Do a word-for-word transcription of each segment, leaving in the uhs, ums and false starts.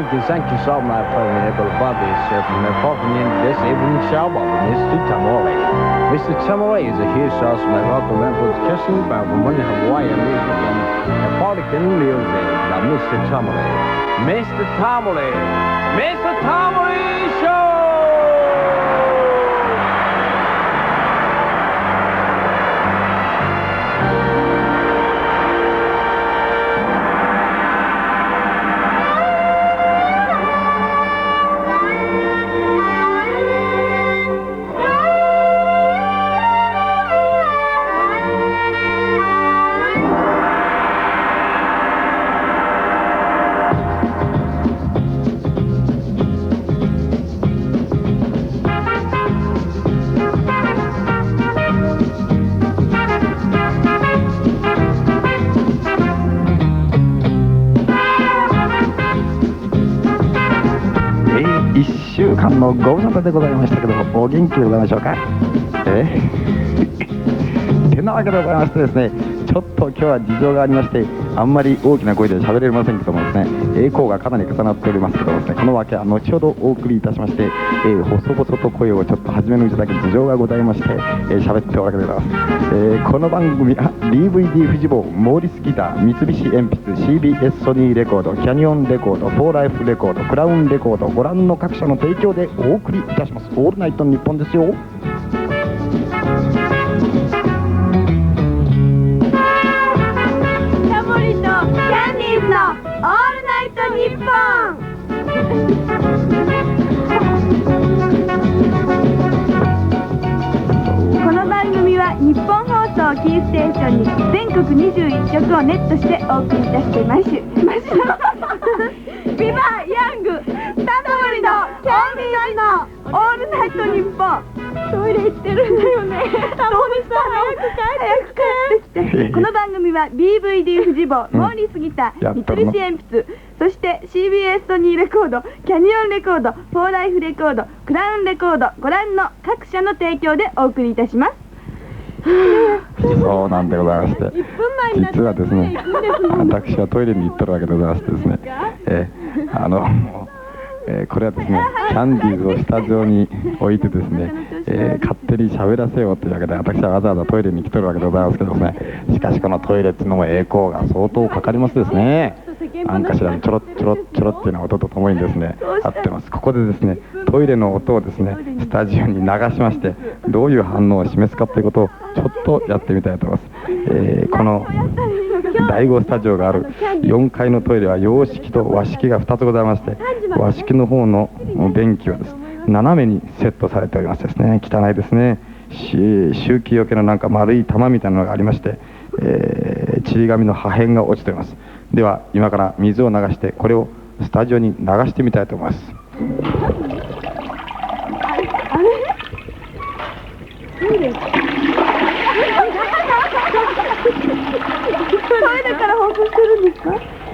thank you, thank you so much for being able to bother yourself and performing in this evening show by Mister Tamale. Mister Tamale is a huge source of my local members kissing about the money Hawaiian music and Republican music. Now, Mister Tamale, Mister Tamale, Mister Tamale Show! いっしゅうかんのご無沙汰でございましたけども、お元気でございましょうか。えてなわけでございましてですね、ちょっと今日は事情がありまして、あんまり大きな声で喋れませんけどもですね、栄光がかなり重なっておりますけどもですね、このわけは後ほどお送りいたしまして、えー、細々と声をちょっと初めのうちだけ事情がございまして、えー、喋っておるわけでございます。えー、この番組は ディーブイディー フジボー、モーリスギター、三菱鉛筆、シービーエス ソニーレコード、キャニオンレコード、フォーライフレコード、クラウンレコード、ご覧の各社の提供でお送りいたします。オールナイトニッポンですよ。 オールナイトニッポン。この番組は日本放送キーステーションに全国にじゅういっきょくをネットしてお送りいたして毎週毎週ビバヤングタモリのキャンディーズのオールナイトニッポン。トイレ行ってるんだよね。タモリさん早く帰ってきて。この番組は ディーブイディー フジボー、モーリスギター、三菱鉛筆、そして シービーエス ソニーレコード、キャニオンレコード、フォーライフレコード、クラウンレコード、ご覧の各社の提供でお送りいたします。 そうなんでございまして、実はですね、私はトイレに行っとるわけでございましてですね、えー、あのえー、これはですね、キャンディーズをスタジオに置いてですね、えー、勝手に喋らせようというわけで、私はわざわざトイレに来とるわけでございますけどもね、しかしこのトイレっていうのも栄光が相当かかりますですね。なんかしらにちょろちょろちょろっていうような音とともにですね、合ってます。ここでですね、トイレの音をですね、スタジオに流しまして、どういう反応を示すかということをちょっとやってみたいと思います。えー、このだいごスタジオがあるよんかいのトイレは洋式と和式がふたつございまして、和式の方の便器はですね、斜めにセットされておりましてですね、汚いですね。周期よけのなんか丸い玉みたいなのがありまして、えー、ちり紙の破片が落ちております。では今から水を流してこれをスタジオに流してみたいと思います。 あれトイレトイレから放送してるんですか。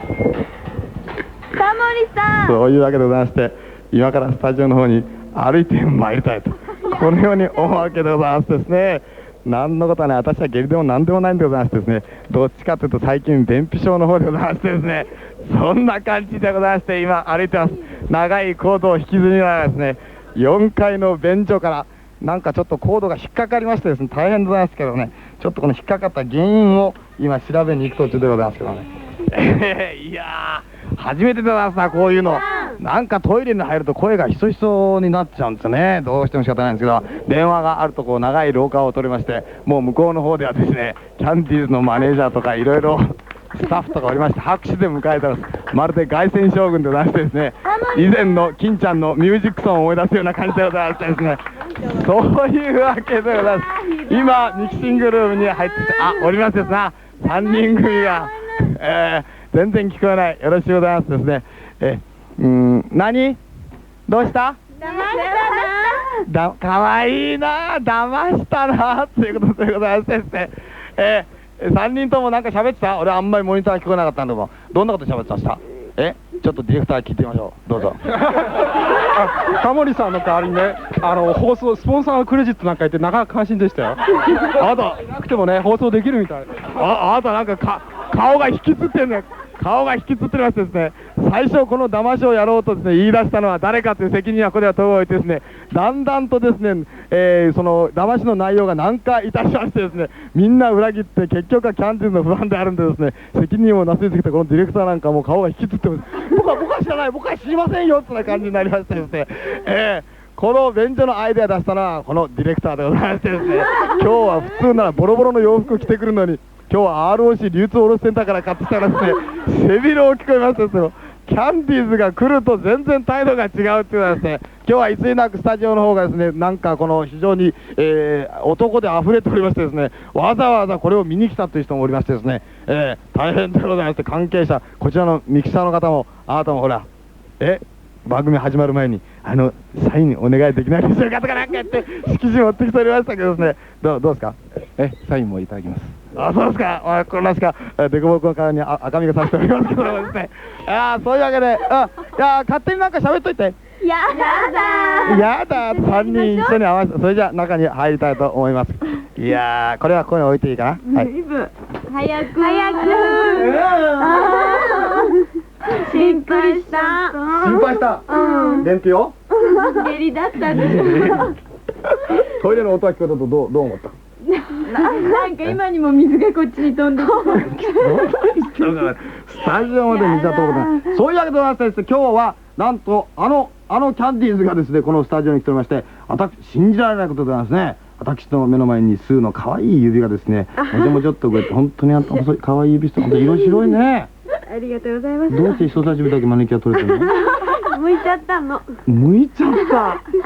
タモリさん、 そういうわけでございまして、今からスタジオの方に歩いてまいりたいとこのように思うわけでございますですね。何のことはね、私は下痢でも何でもないんでございましてですね、どっちかというと最近便秘症の方でございましてですね、そんな感じでございまして、今歩いてます。長いコードを引きずりながらですね、よんかいの便所からなんかちょっとコードが引っかかりましてですね、大変でございますけどね、ちょっとこの引っかかった原因を今調べに行く途中でございますけどね。えー、いやー初めてでございますな、こういうの。なんかトイレに入ると声がひそひそになっちゃうんですよね。どうしても仕方ないんですけど、電話があるとこう長い廊下を取りまして、もう向こうの方ではですね、キャンディーズのマネージャーとかいろいろスタッフとかおりまして、拍手で迎えてます。まるで凱旋将軍でございましてですね、以前の金ちゃんのミュージックソンを思い出すような感じでございましてですね、そういうわけでございます。今ミキシングルームに入ってきて、あ、おりますですな、さんにん組が、えー、全然聞こえない。よろしくございますですね。えー、うーん、何どうした？ 騙しただ、かわいいな、騙したなということでございますですね。えー、さんにんともなんか喋ってた？俺あんまりモニター聞こえなかったんだけど、どんなこと喋ってました？え、ちょっとディレクター聞いてみましょう。どうぞ。 あ、タモリさんの代わりにね、あの放送スポンサーのクレジットなんか言ってなかなか関心でしたよ。 あなたなくてもね放送できるみたい。 あ、あなたなんかか顔が引きつってんね。顔が引きつってますですね。 最初この騙しをやろうとですね言い出したのは誰かという責任はここでは問うおいてですね、だんだんとですね、えーその騙しの内容が軟化いたしましてですね、みんな裏切って結局はキャンディーズの不安であるんでですね、責任をなすりつけてこのディレクターなんかもう顔が引きつってます。僕は僕は知らない、僕は知りませんよってな感じになりましてですね、えーこの便所のアイデア出したのはこのディレクターでございましてですね、今日は普通ならボロボロの洋服を着てくるのに、今日は アールオーシー 流通卸センターから買ってきたらですね、背広を聞こえましてですよ、キャンディーズが来ると全然態度が違うっていうのはですね、今日はいつになくスタジオの方がですね、なんかこの非常に、えー男で溢れておりましてですね、わざわざこれを見に来たという人もおりましてですね、えー大変でございまして、関係者、こちらのミキサーの方も、あなたもほら、え番組始まる前にあのサインお願いできないでしょうかとかなんか言って色紙持ってきておりましたけどですね、どうどうですか？ えサインもいただきます。 あ、そうですか。あ、これなんですか。えデコボコの顔にあ赤みがさしておりますけどもですね。あ、そういうわけで、あ、いや勝手になんか喋っといて。 やだー。 やだ、三人一緒に合わせて、それじゃあ中に入りたいと思います。いやー、これはここに置いていいかな。はい。 イブ早く早く。あー心配した。 心配した。伝票を。 下痢だったんです。 トイレの音が聞こえたとどうどう思った？ なんか今にも水がこっちに飛んできスタジオまで水が飛ぶことない。そういうわけでございましてですね、今日はなんとあのあのキャンディーズがですねこのスタジオに来ておりまして、私信じられないことでございますね。私の目の前に数の可愛い指がですね、もちょもちょっとこうやって本当にあんた細い可愛い指して本当色白いね。 ありがとうございます。 どうして人差し指だけマニキュア取れてるの？ 向いちゃったの。 向いちゃった。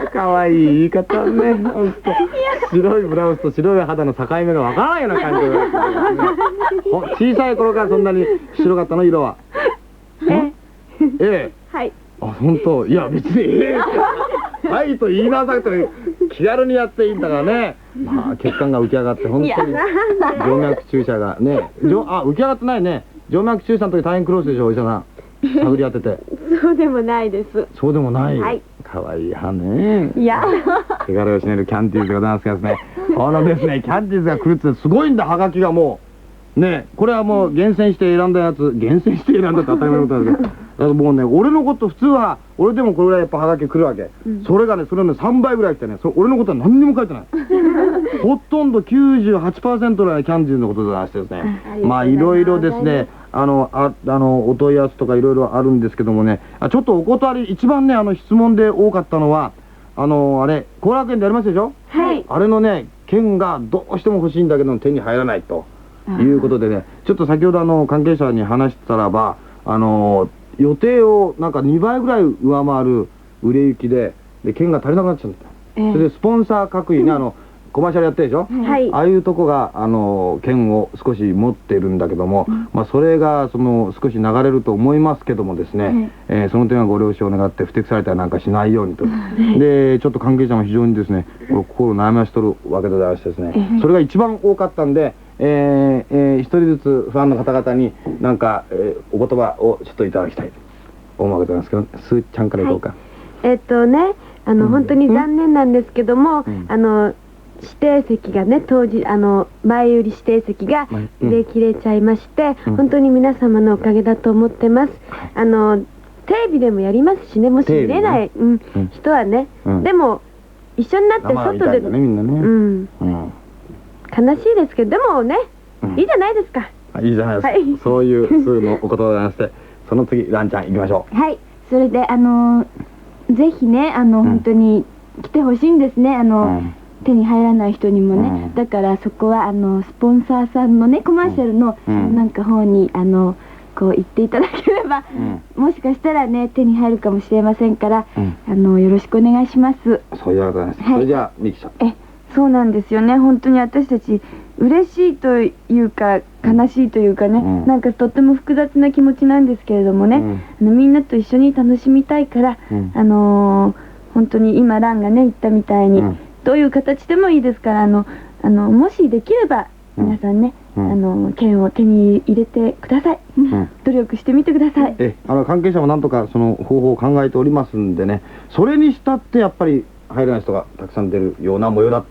可愛い言い方ね。本当。白いブラウスと白い肌の境目がわからないような感じで、ほ小さい頃からそんなに白かったの色は。 えええ。 はい。 あ、本当。いや別にええってはいと言いなさいと気軽にやっていいんだからね。まあ血管が浮き上がって本当に静脈注射がね、じょあ浮き上がってないね。静脈注射の時大変苦労してるでしょお医者さん。探り当てて。 そうでもないです。 そうでもない。 はい。 可愛い歯ね。 いや。 手軽をしねるキャンディーズでございますけどですね。このですねキャンディーズが来るってすごいんだ、はがきがもうね、これはもう厳選して選んだやつ、厳選して選んだって当たり前のことなんですけど、だからもうね俺のこと普通は俺でもこれぐらいやっぱはがき来るわけ、うん、それがねそれのねさんばいぐらい来てね、それ俺のことは何にも書いてないほとんど きゅうじゅうはちパーセント ぐらいキャンディーズのことでございましてですね、まあいろいろですねあのああのお問い合わせとかいろいろあるんですけどもね、あちょっとお断り、一番ねあの質問で多かったのはあのあれ後楽園でありますでしょ、 はい、 あれのね券がどうしても欲しいんだけど手に入らないということでね、ちょっと先ほどあの関係者に話したらばあの予定をなんかにばいぐらい上回る売れ行きでで券が足りなくなっちゃうんだ、えー、それでスポンサー各位ねあのコマーシャルやってるでしょ、はい、ああいうとこがあの券を少し持ってるんだけども、うん、まあそれがその少し流れると思いますけどもですね、うんえー、その点はご了承願って不適されたりなんかしないようにとでちょっと関係者も非常にですね心を悩ましとるわけでございましてですね、それが一番多かったんでえーえー、一人ずつファンの方々になんか、えー、お言葉をちょっといただきたいと思うわけなんですけど、すーちゃんからいこうか。はい、 えー、っとねあの、うん、本当に残念なんですけども、うん、あの指定席がね当時あの前売り指定席が売れ切れちゃいまして、うん、本当に皆様のおかげだと思ってます。あのテレビでもやりますしね、もし見れない、ねうん、人はね、うん、でも一緒になって外で、 ね、みんなね、 うんうん悲しいですけど、でもね、うん、いいじゃないですか。 いいじゃないですか。はい、そういう数のお言葉でございまして、その次ランちゃん行きましょう。 はい、それであのー、ぜひねあの、うん、本当に来てほしいんですね。あの、うん、手に入らない人にもね。うん、だからそこはあのスポンサーさんのねコマーシャルの、うん、なんか方にあのこう言っていただければ、うん、もしかしたらね手に入るかもしれませんから、うん、あのよろしくお願いします。 そういうわけです。はい、それじゃあミキちゃん。 えそうなんですよね。本当に私たち嬉しいというか悲しいというかね、うん、なんかとっても複雑な気持ちなんですけれどもね、うん、あのみんなと一緒に楽しみたいから、うん、あのー、本当に今ランがね言ったみたいに、うん、どういう形でもいいですからあのあのもしできれば皆さんね、うん、あの券を手に入れてください、うん、努力してみてください。 えあの関係者もなんとかその方法を考えておりますんでね、それにしたってやっぱり入らない人がたくさん出るような模様だって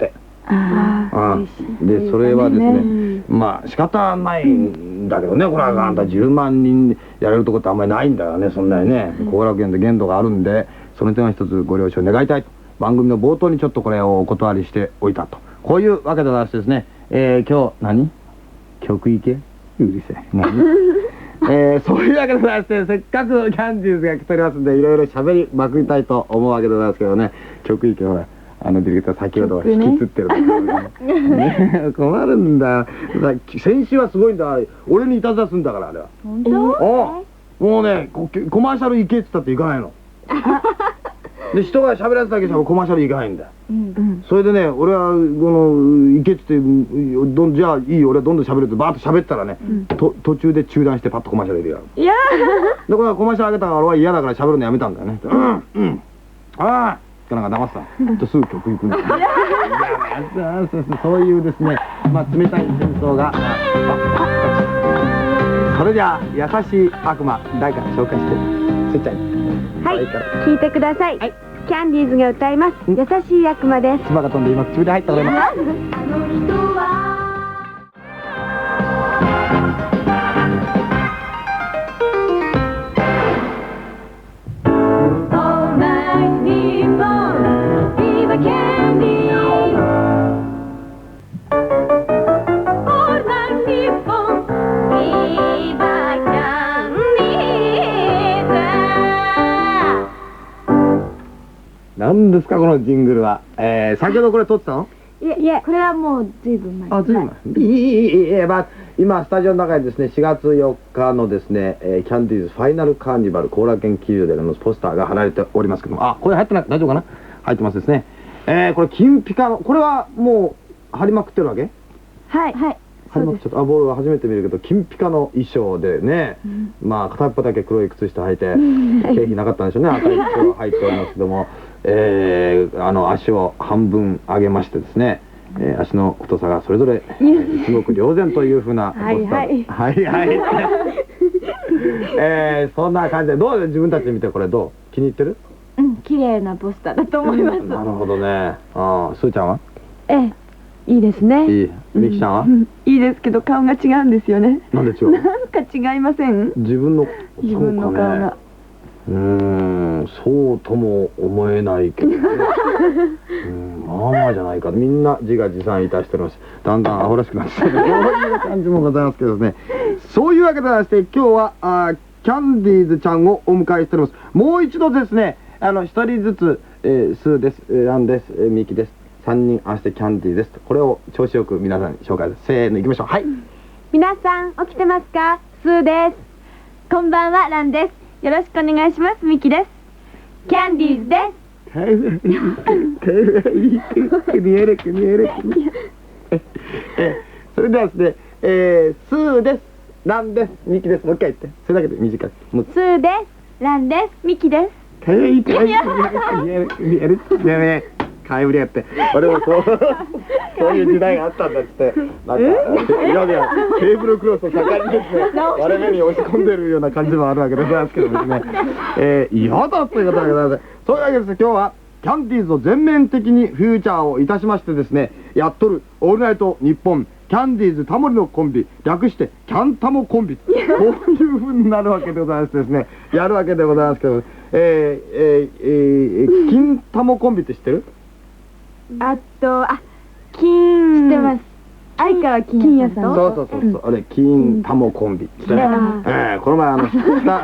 ああ、 うん、でそれはですね、まあ仕方ないんだけどね、これはあんたじゅうまんにんやれるとこってあんまりないんだよね、そんなにね。後楽園で限度があるんで、その点は一つご了承願いたいと、番組の冒頭にちょっとこれをお断りしておいたと、こういうわけでございましてですね、えー、今日何曲いけうるせえ何えー、そういうわけでございまして、せっかくキャンディーズが来ておりますんで、いろいろ喋りまくりたいと思うわけでございますけどね、曲いけほら、あのディレクター先ほど引きつってるところねね困るんだよ。先週はすごいんだ、俺にいたずらするんだから、あれは。 本当？ おもうね、ココマーシャル行けって言ったって行かないので、人が喋らせただけじゃコマーシャル行かないんだよ。それでね、俺はこの行けって言ってどんじゃあいいよ、俺はどんどん喋るってバーッと喋ったらね、と途中で中断してパッとコマーシャル入れるよ。 いやでこれはコマーシャル上げたから俺は嫌だから喋るのやめたんだよね。うんうんああなんか黙ってた。とすぐ曲行くんだよ。いやそういうですね、まあ冷たい戦争が。それじゃあ優しい悪魔誰か紹介してすっちゃんに。 はい、聞いてください。キャンディーズが歌います。優しい悪魔です。 唾が飛んで今口で入った俺も。何ですかこのジングルは。えー、先ほどこれ撮ってたの？ いえいえ、これはもうずいぶん前。 あ、ずいぶん前。いいいいいいまあ今スタジオの中にですねしがつよっかのですね、えー、キャンディーズファイナルカーニバル後楽園球場でのポスターが貼られておりますけども、あ、これ入ってない大丈夫かな？入ってますですね。えー、これ金ピカのこれはもう貼りまくってるわけ？ はいはい。 貼りまくっちゃった。あ、ボールは初めて見るけど金ピカの衣装でね、うん、まあ片っぽだけ黒い靴下履いて経費なかったんでしょうね。赤い靴を履いておりますけども。えー、あの足を半分上げましてですね、えー、足の太さがそれぞれ、えー、一目瞭然というふうなポスターはいはいはいえー、そんな感じでどう自分たちで見てこれどう気に入ってる？ うん、綺麗なポスターだと思います。 なるほどね。ああ、すーちゃんは？ ええ、いいですね。 いい。みきちゃんは？ いいですけど顔が違うんですよね。 なんで違う？ なんか違いません？ 自分の自分の顔が。 うーん、そうとも思えないけどね。うん、まあまあじゃないか。みんな自画自賛いたしております。だんだんアホらしくなってきて、そういう感じもございますけどね。そういうわけではして今日はあキャンディーズちゃんをお迎えしております。もう一度ですね、あの一人ずつ、えー、スーです、えー、ランです、えー、ミキです。三人合わせてキャンディーです。これを調子よく皆さんに紹介です。せーの、いきましょう。はい。 皆さん起きてますか？スーです。こんばんは、ランです。よろしくお願いします。ミキです。キャンディーズです。 かわいい。かわいい。くにえるくにえる。え、それではですね、えー、スーです。ランです。ミキです。もう一回言って。それだけで短い。 スーです。ランです。ミキです。 かわいい。かわいい。くにえるくにえる。やめ。かいぶりやって。俺もそうそういう時代があったんだっつって、なんかいやいやテーブルクロスを盛んにですね割れ目に押し込んでるような感じもあるわけでございますけどですね、えー、嫌だということでございます。そういうわけです。今日はキャンディーズを全面的にフューチャーをいたしましてですね、やっとるオールナイトニッポンキャンディーズタモリのコンビ、略してキャンタモコンビ、こういう風になるわけでございましてですね、やるわけでございますけど、えー、えー、えー、金タモコンビって知ってる？ あと、あ、金。知ってます。相川金也さん。 そうそうそうそう、あれ金タモコンビ。ええ、この前あの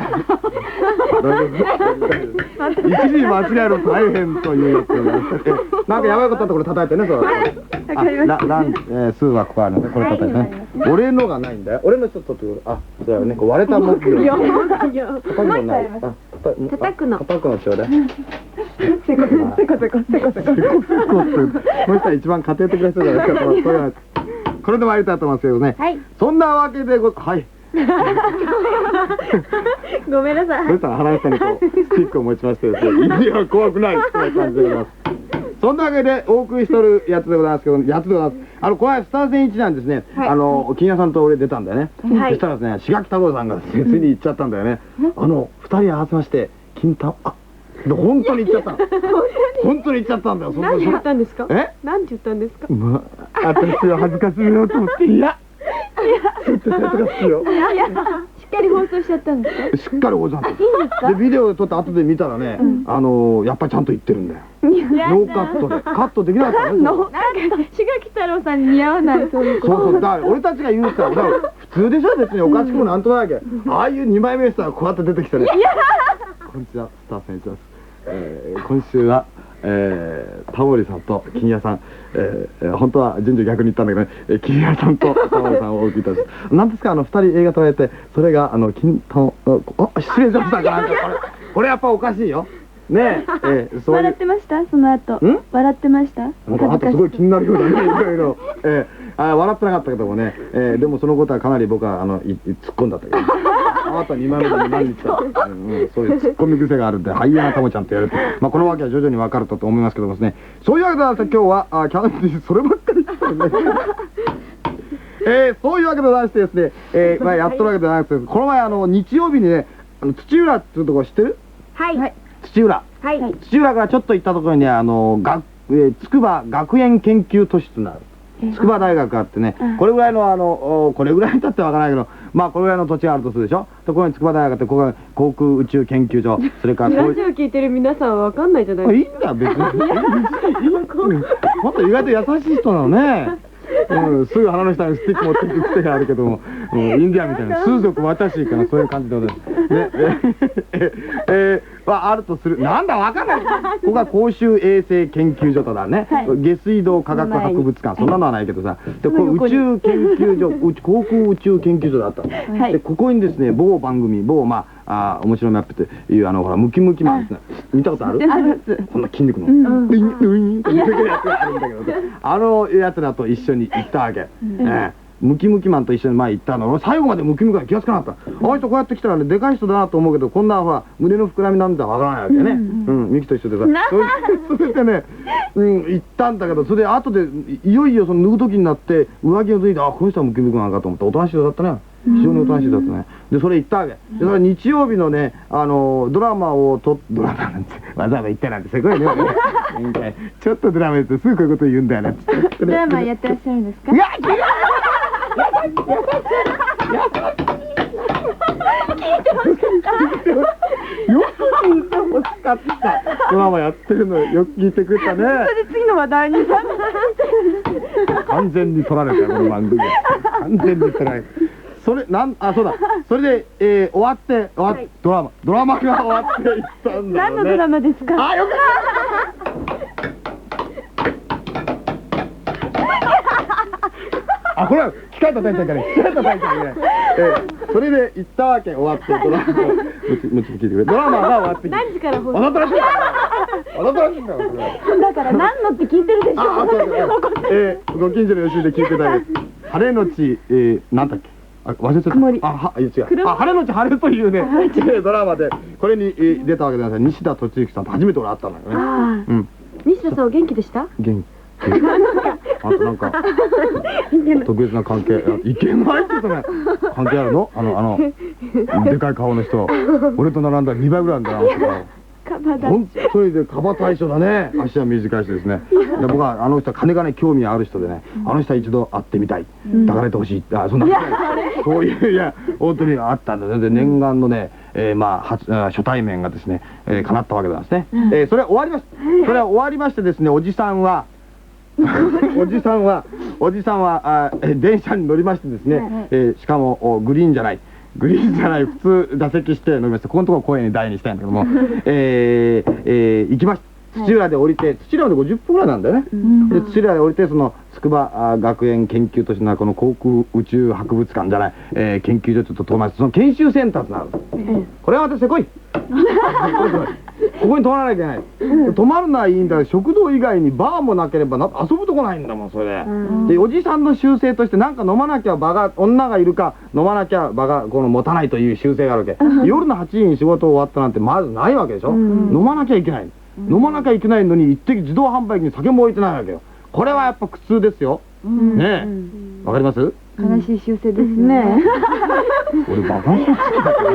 一時間違えると大変というやつがなんかやばいことあったらこれ叩いてね、そう。あ、ララン、え、スーはここあるのでこれ叩いてね。俺のがないんだよ。俺の一つ取ってくる。あ、そうだよね。割れた木魚。叩くのない。 叩くの。 叩くのちょうだい。 せこせこせこせこせこせこ。 この人は一番家庭的な人じゃないですか。そういうのこれで参りたいと思いますけどね。そんなわけでごはい。 ごめんなさい。 そしたら原西さんにこうスティックを持ちましてですね、いや怖くないっていう感じでございます。そんなわけでお送りしとるやつでございますけど、やつでございます。あのこの間スター戦一なんですね。あの金谷さんと俺出たんだよね。そしたらですね、志垣太郎さんがですねついに行っちゃったんだよね。あの二人合わせまして金太あで本当に言っちゃったの。本当に言っちゃったんだよ。そんな何て言ったんですか？ え？ 何て言ったんですか？ まあ、私は恥ずかしいよと思って、いや、ちょっと恥ずかしいよ。 いや、しっかり放送しちゃったんですか？ しっかりおじゃんと。で、ビデオで撮って後で見たらね、あの、やっぱりちゃんと言ってるんだよ。ノーカットで。カットできなかったね。 なんか志垣太郎さんに似合わないそういうこと。 そうそう、だから俺たちが言うから、だから普通でしょ、別におかしくもなんともないわけ。ああいうにまいめしたらこうやって出てきてね。こんにちは、スタッフさんいちます。えー今週は、えータモリさんと金谷さん、えーえー本当は順序逆に言ったんだけどね、えー金谷さんとタモリさんをお送りいたします。なんですか、あのふたり映画撮られて、それがあの金たああ失礼しましたかなんかこれこれやっぱおかしいよ。ねえ、えーそういう笑ってましたその後。 ん笑ってましたなんかあとすごい気になるようだね、いろいろ。えー、あ笑ってなかったけどもね、えー、でもそのことはかなり僕はあのいい突っ込んだという。あなたにまいめでも何日か、うんうん、そういう突っ込み癖があるんで、ハイエナタモちゃんと言われて、まあこのわけは徐々に分かるとと思いますけどもですね、そういうわけで今日はあキャンディーそればっかり言ってるね。えー、そういうわけでございましてですね、えーまあ、やっとるわけではなくて、この前あの日曜日にね、あの土浦っていうところ知ってる？ はいはい土浦。 はい土浦からちょっと行ったところにね、あの学、えー、筑波学園研究都市となる筑波大学があってね、これぐらいのあのおこれぐらいだってわからないけど、まあこれぐらいの土地があるとするでしょ。ところに筑波大学ってここが航空宇宙研究所、それからこういうラジオ聞いてる皆さんはわかんないじゃないあいいですんだよ別に。もっと意外と優しい人なのね。うん、すぐ鼻の下にスティック持っていく癖があるけども、うん、インディアンみたいな数族私からそういう感じでございます。ね、ええー、はあるとする。なんだわかんない。ここが公衆衛生研究所とだね。 はい下水道科学博物館、そんなのはないけどさ。で、こう宇宙研究所、う航空宇宙研究所だったの。 はいで、ここにですね、某番組、某まあ、あ面白いマップっていうあのほらムキムキマンですね。見たことある？ ありますこんな筋肉の。うん、ウィンウィンって言ってるやつがあるんだけど、あのやつらと一緒に行ったわけ。ええムキムキマンと一緒に前行ったの。俺最後までムキムキマン気がつかなかった。あの人こうやって来たらね、でかい人だなと思うけど、こんなほら胸の膨らみなんだわからないわけね。うん、ミキと一緒でさ。それそれでね、うん行ったんだけど、それで後でいよいよその脱ぐ時になって上着を脱いで、あこの人はムキムキマンかと思っておとなしい人だったね。非常におとなしい人だったね。でそれ行ったわけ。でそれ日曜日のね、あのドラマをとドラマなんてわざわざ言ったなんてすごいね。ちょっとドラマってすぐこういうこと言うんだよね。 ドラマやってらっしゃるんですか？ いや違う。よく聞いてほしかった。ドラマやってるのよく聞いてくれたね。 それで次の話題に完全に取られたよこの番組。完全に取られた。それなんあそうだ。それで、えー、終わって終わっ、 はいドラマドラマが終わっていったんだよね。 何のドラマですか？ あよかった。あこれは機械叩いちゃいけない。機械叩いちゃいけない。えー、それで行ったわけ終わってドラマをもちもち聞いてくれ。ドラマが終わって何時から放送？ あなたらしいんだよ。あなたらしいんだよそれ。 だから何のって聞いてるでしょ。 ああそうそう。えー、ご近所の予習で聞いてたやつ。晴れのち、えー、なんだっけ。あ忘れちゃ曇りった。あは違う。あ晴れのち晴れというねドラマでこれに、えー、出たわけでございます。西田敏行さんと初めて俺会ったんだよね。 あうん。 西田さんお元気でした？ 元気。あとなんか特別な関係いけないって言ったね。関係あるの？あのあのでかい顔の人。俺と並んだらにばいぐらいなんだな。 カバだ。 本当にでカバ大将だね。足は短い人ですね。で僕はあの人は金がね興味ある人でね、あの人は一度会ってみたい、抱かれてほしい、あそんなそういういや本当にあったんだよ。で念願のね、えー、まあ初あ初対面がですね、えー、叶ったわけなんですね。えー、それは終わりました。それは終わりましてですね、おじさんはおじさんはおじさんはあえ電車に乗りましてですね、えー、しかもおグリーンじゃない。グリーンじゃない普通座席して乗りまして、ここのところ声に大にしたいんだけども、えーえー、行きました。土浦で降りて、土浦でごじゅっぷんぐらいなんだよね。で土浦で降りて、その筑波学園研究都市のこの航空宇宙博物館じゃない、えー、研究所ちょっと遠回りして、その研修センターとなる。これはまたせこい。ここに泊まらなきゃいけない。泊まるのはいいんだけど、食堂以外にバーもなければな遊ぶとこないんだもんそれで。でおじさんの習性として、なんか飲まなきゃ場が女がいるか飲まなきゃ場がこの持たないという習性があるわけ。夜のはちじに仕事終わったなんてまずないわけでしょ。飲まなきゃいけない。飲まなきゃいけないのに一滴自動販売機に酒も置いてないわけよ。これはやっぱ苦痛ですよ。ねえわかります？ 悲しい修正ですね。 俺バカにして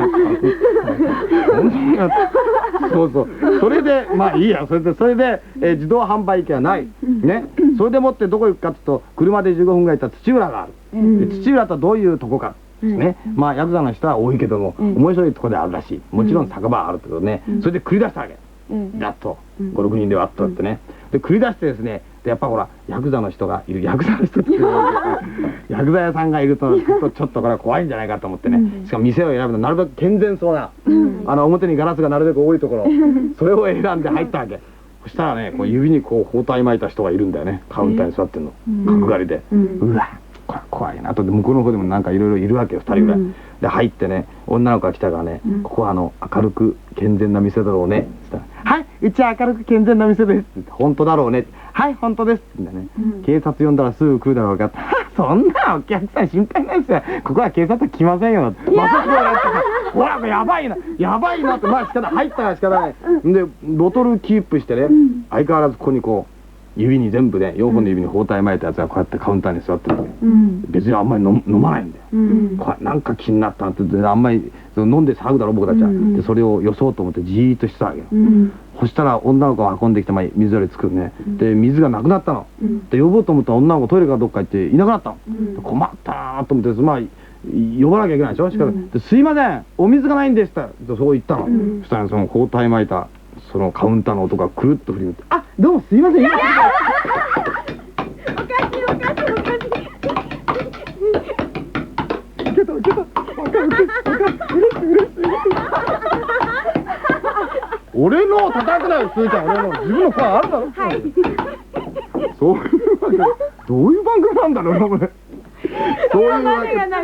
たそうそう。それでまあいいや。それでそれで、えー自動販売機はない。ね。それでもってどこ行くかっていうと車でじゅうごふんぐらい行ったら土浦がある。で土浦とはどういうとこか。ね。まあヤクザの人は多いけども面白いとこであるらしい。もちろん酒場はあるけどね。それで繰り出したわけ。やっとごろくにんでわっとってね。で繰り出してですね。でやっぱほらヤクザの人がいるヤクザの人っていうのはヤクザ屋さんがいるとちょっとこれは怖いんじゃないかと思ってね、しかも店を選ぶのなるべく健全そうな、あの表にガラスがなるべく多いところ、それを選んで入ったわけ。そしたらねこう指にこう包帯巻いた人がいるんだよね。カウンターに座ってんの角刈りで、うわこれ怖いなと。で向こうの方でもなんかいろいろいるわけよふたりぐらいで入ってね、女の子が来たからね、ここはあの明るく健全な店だろうねって言ったら、はいうちは明るく健全な店ですって言って、本当だろうねって、はい本当ですって言うんだね、警察呼んだらすぐ来るだろうかって、そんなお客さん心配ないですよ、ここは警察は来ませんよって、まあそこはやってさ、ほらやばいなやばいなって、まあ仕方入ったら仕方ないでボトルキープしてね、相変わらずここにこう指に全部ねよんほんの指に包帯巻いたやつがこうやってカウンターに座ってるわけ、別にあんまり飲飲まないんだよ、これなんか気になったってあんまり飲んで騒ぐだろ僕たちは、でそれをよそうと思ってじーっとしてたわけよ、そしたら女の子が運んできたまあ水より作るね、で水がなくなったの、で呼ぼうと思ったら女の子トイレかどっか行っていなくなったの、困ったなと思ってまあ呼ばなきゃいけないでしょ、しかも「すいませんお水がないんです」ってそう言ったの、そしたらその包帯巻いたそのカウンターの男がくるっと振り向いて「あどうもすいません」おかしいおかしいおかしい受けた受けた分かる嬉しい嬉しい俺のを叩くなよすーちゃん、俺の自分の声あるだろ、はい、そういうわけどういう番組なんだろうこれそういうわけ真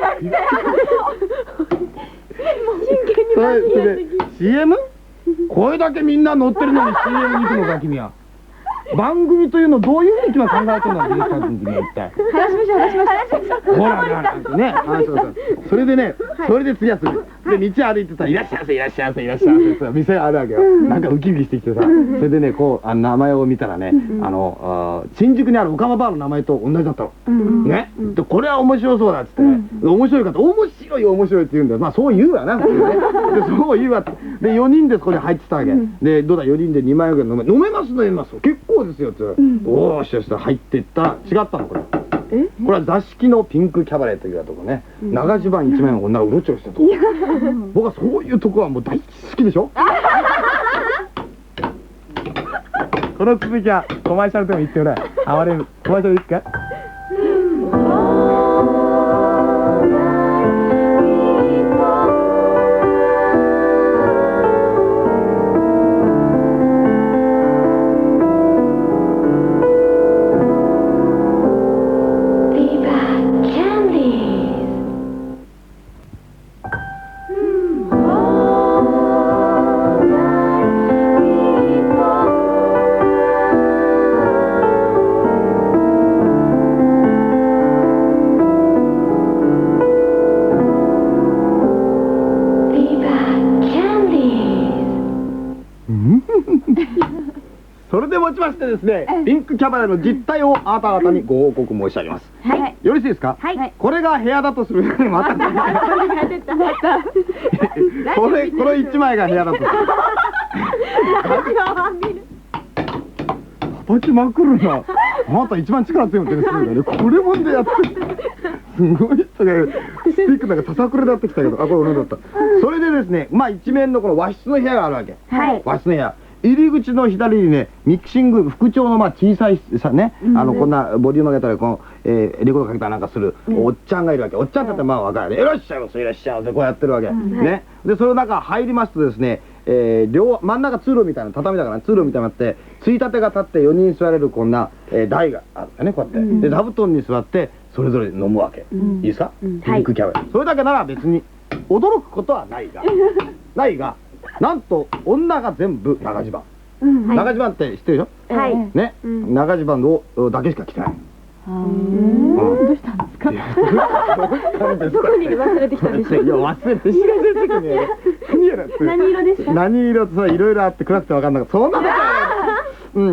剣に真面目 シーエム？ これだけみんな乗ってるのに シーエム に行くのか君は。番組というのどういうふうに君は考えてるのディレクター君は一体。 話しましょう話しましょう。 ほらほらね、あそうそうそれでね、それで次はすぐで道歩いてたら「いらっしゃいませいらっしゃいませいらっしゃいませ」って店があるわけよ。なんかウキウキしてきてさ、それでねこうあの名前を見たらね、あの新宿にあるオカマバーの名前と同じだったのね。でこれは面白そうだっつってね、面白いかと面白い面白いって言うんだよ。まあそう言うわな普通ね。でそう言うわってでよにんでそこに入ってたわけで、どうだよにんでにまいぐらい飲め飲めます飲めます結構ですよって、おーしよしと入っていったら違ったのこれ。これは座敷のピンクキャバレーというとこね、長襦袢一面女がうろちょろしてるとこ。僕はそういうとこはもう大好きでしょ。この続きはコマーシャルでも言ってくれ。あわれるコマーシャルいいっか。それでもちましてですね、ピンクキャバレーの実態をあなた方にご報告申し上げます。 はい。 よろしいですか。 はい。 これが部屋だとする。また。これこれ一枚が部屋だとする。叩きまくるな。あなた一番力強いってするんだね。これもんでやって。すごい人がスティックなんかささくれだってきたけど、あこれ俺だった。それでですね、まあ一面のこの和室の部屋があるわけ。はい。和室の部屋。入り口の左にねミキシング副長のまあ小さいさね、あのこんなボリュームが出たらこの、えー、レコードかけたりなんかするおっちゃんがいるわけ。おっちゃんだってまあ分かる。いらっしゃいませいらっしゃいませこうやってるわけね。でその中入りますとですね、えー、両真ん中通路みたいな畳だから通路みたいになってついたてが立ってよにん座れるこんな、えー、台があるんだねこうやって。で座布団に座ってそれぞれ飲むわけ。いいですか。ピンクキャバレー。それだけなら別に驚くことはないがないがなんと女が全部長襦袢。長襦袢って知ってるでしょ。はい。ね、長襦袢をだけしか着てない。どうしたんですか。どこに忘れてきたんでしょう。いや忘れてしが出てくるね。何色ですか。何色ってさいろいろあって暗くて分かんなかった。そんなことない。うん。そ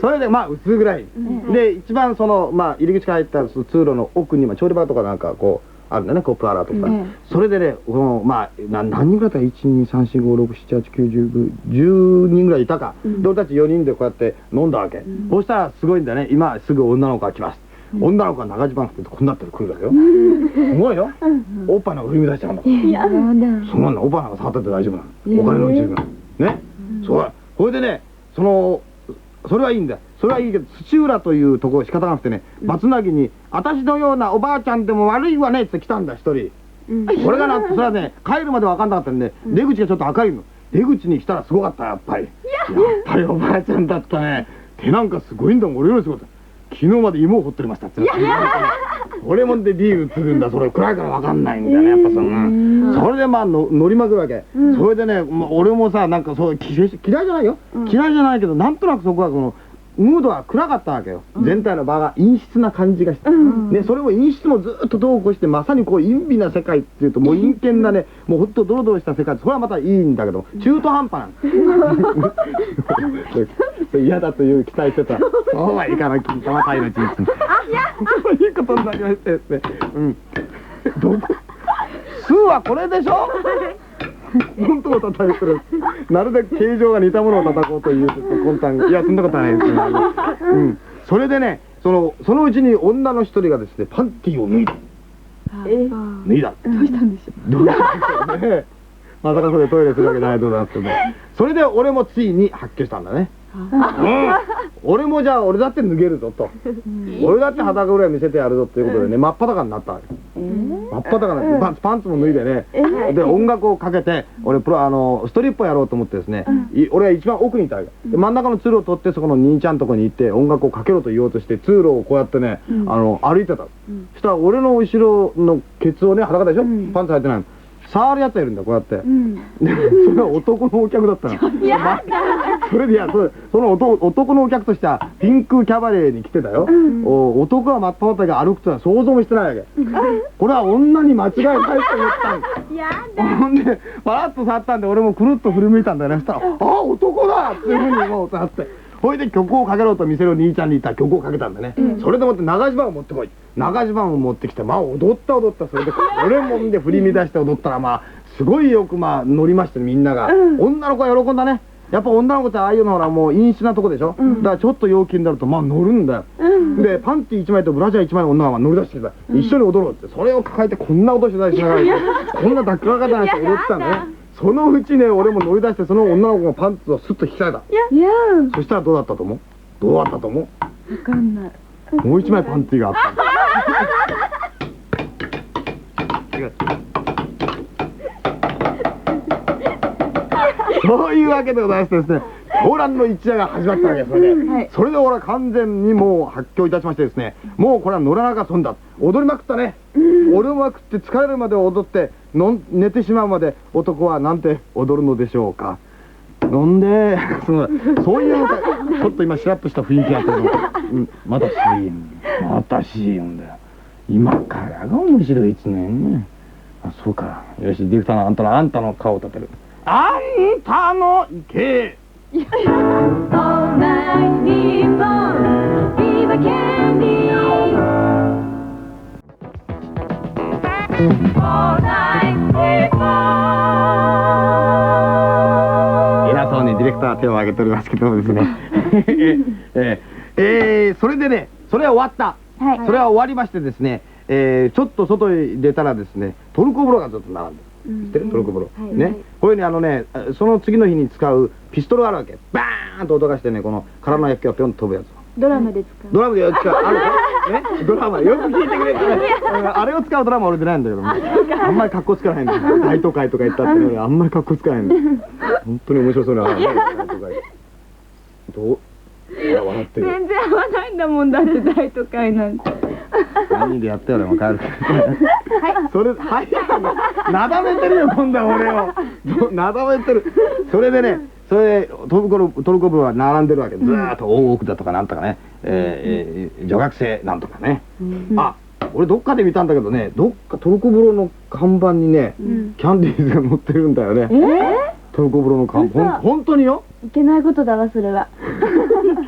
それでまあ薄暗い、で一番そのまあ入り口から入った通路の奥にまあ調理場とかなんかこうあるんだね、コップ洗うとか、それでねこのまあな何人ぐらいだったらいちにさんしごろくしちはちきゅうじゅうじゅうにんぐらいいたか、で俺たちよにんでこうやって飲んだわけ、そしたらすごいんだよね、今すぐ女の子が来ます、女の子が長襦袢着てこんなって来るわけよ、すごいよ、おっぱいの振り乱しちゃうんだ、 いやだ。 すごいな、おっぱいなんか触ったって大丈夫なの、お金の十分ね、そうこれでね、そのそれはいいんだ、それはいいけど土浦というところ仕方なくてね、バツナギに「私のようなおばあちゃんでも悪いわね」って来たんだ一人、これがな、それはね帰るまで分かんなかったんで、出口がちょっと明るいの、出口に来たらすごかった、やっぱりやっぱりおばあちゃんだったね、手なんかすごいんだもん、俺よりすごい、昨日まで芋を掘っておりましたって俺もんでビール継ぐんだ、それ暗いから分かんないんだよね、やっぱその、それでまあの乗りまくるわけ、それでね、まあ俺もさなんかそう嫌いじゃないよ、嫌いじゃないけどなんとなくそこはこのムードは暗かったわけよ、全体の場が陰湿な感じがして、ね、それも陰湿もずっと同行して、まさにこう陰微な世界っていうともう陰険なね、もうほんとドロドロした世界、それはまたいいんだけど中途半端なの嫌だという期待してた、そうはいかない、金玉体の事実にそういうことになりましてですね、うんどこ数はこれでしょ本当を叩いてる、なるべく形状が似たものを叩こうという魂胆、いやそんなことはないですよ、うん、それでね、そのそのうちに女の一人がですねパンティーを脱いだ、 え、 脱いだ、 どうしたんでしょう。 どうしたんでしょうね、まさかそれトイレするわけじゃないと思いますけど、それで俺もついに発見したんだね、うん、俺もじゃあ俺だって脱げるぞと、俺だって裸ぐらい見せてやるぞということでね、真っ裸になったわけ、真っ裸になって、パンツも脱いでね、で音楽をかけて、俺プロあのストリップをやろうと思ってですね、い俺は一番奥にいたわけで、真ん中の通路を取って、そこの兄ちゃんとこに行って音楽をかけろと言おうとして通路をこうやってね、あの歩いてた、そしたら俺の後ろのケツをね、裸でしょ、パンツ履いてないの触るやつがいるんだ、こうやって、それは男のお客だったの、それでいやそれその男男のお客としてはピンクキャバレーに来てたよ、お男が真っ裸が歩くとは想像もしてないわけ、これは女に間違いないと思ったんだ、ほんでパラッと触ったんで、俺もくるっと振り向いたんだよね、そしたら「ああ男だ!」っていうふうに思うとなって、ほいで曲をかけろと店の兄ちゃんに言ったら曲をかけたんだね、それでもって長襦袢を持ってこい、長襦袢を持ってきて、まあ踊った踊った、それで俺もんで振り乱して踊ったら、まあすごいよくまあ乗りましてみんなが、女の子は喜んだね、やっぱ女の子ってああいうのほらもう陰湿なとこでしょ、だからちょっと陽気になるとまあ乗るんだよ、でパンティいちまいとブラジャーいちまいの女が乗り出してきた、一緒に踊ろうって、それを抱えてこんな音してたりしながら、こんな抱きかかったりして踊ってたんだね、そのうちね俺も乗り出して、その女の子がパンツをスッと引き替えた、 いや、 そしたらどうだったと思う、どうだったと思う、 わかんない。 もう一枚パンティがあったんだそういうわけでございましてですね、狂乱の一夜が始まったわけです。それで、はい、それで俺は完全にもう発狂いたしましてですね、もうこれは乗らなか損だ、踊りまくったね、踊りまくって疲れるまで踊っての寝てしまうまで男はなんて踊るのでしょうか。飲んでそのそういうちょっと今しらっとした雰囲気があったけど、うん、またシーンまたシーンだよ、今からが面白いっつね。あ、そうか、よし、ディレクターのあんたのあんたの顔を立てる、あんたの行け偉そうにディレクターは手を挙げておりますけどもですねえー、えーえー、それでね、それは終わった、はい、それは終わりましてですね、えー、ちょっと外に出たらですね、トルコ風呂がずっと並んでる、知ってる？トルコ風呂、はい、ね、これにあのね、その次の日に使うピストルがあるわけ、バーンと音がしてね、この空の薬器がピョンと飛ぶやつ、 ドラマで使う、 ドラマで使う、あるかね、ドラマよく聞いてくれたねあれを使うドラマは俺出ないんだけど、あんまり格好つかないんだよ、大都会とか行ったってね、あんまり格好つかないんだよ、本当に面白そうな大都会どう笑ってる、 全然合わないんだもん、だって大都会なんてさんにんでやってよ、俺も帰るからそれ、はい、なだめてるよ今度は俺をなだめてる、それでね、それでトルコのトルコ部は並んでるわけ、ずーっと大奥だとかなんとかね、えーえー、女学生なんとかね、あ、俺どっかで見たんだけどね、どっかトルコ風呂の看板にね、キャンディーズが載ってるんだよね、トルコ風呂の看板、ほん本当によ、 いけないことだわそれは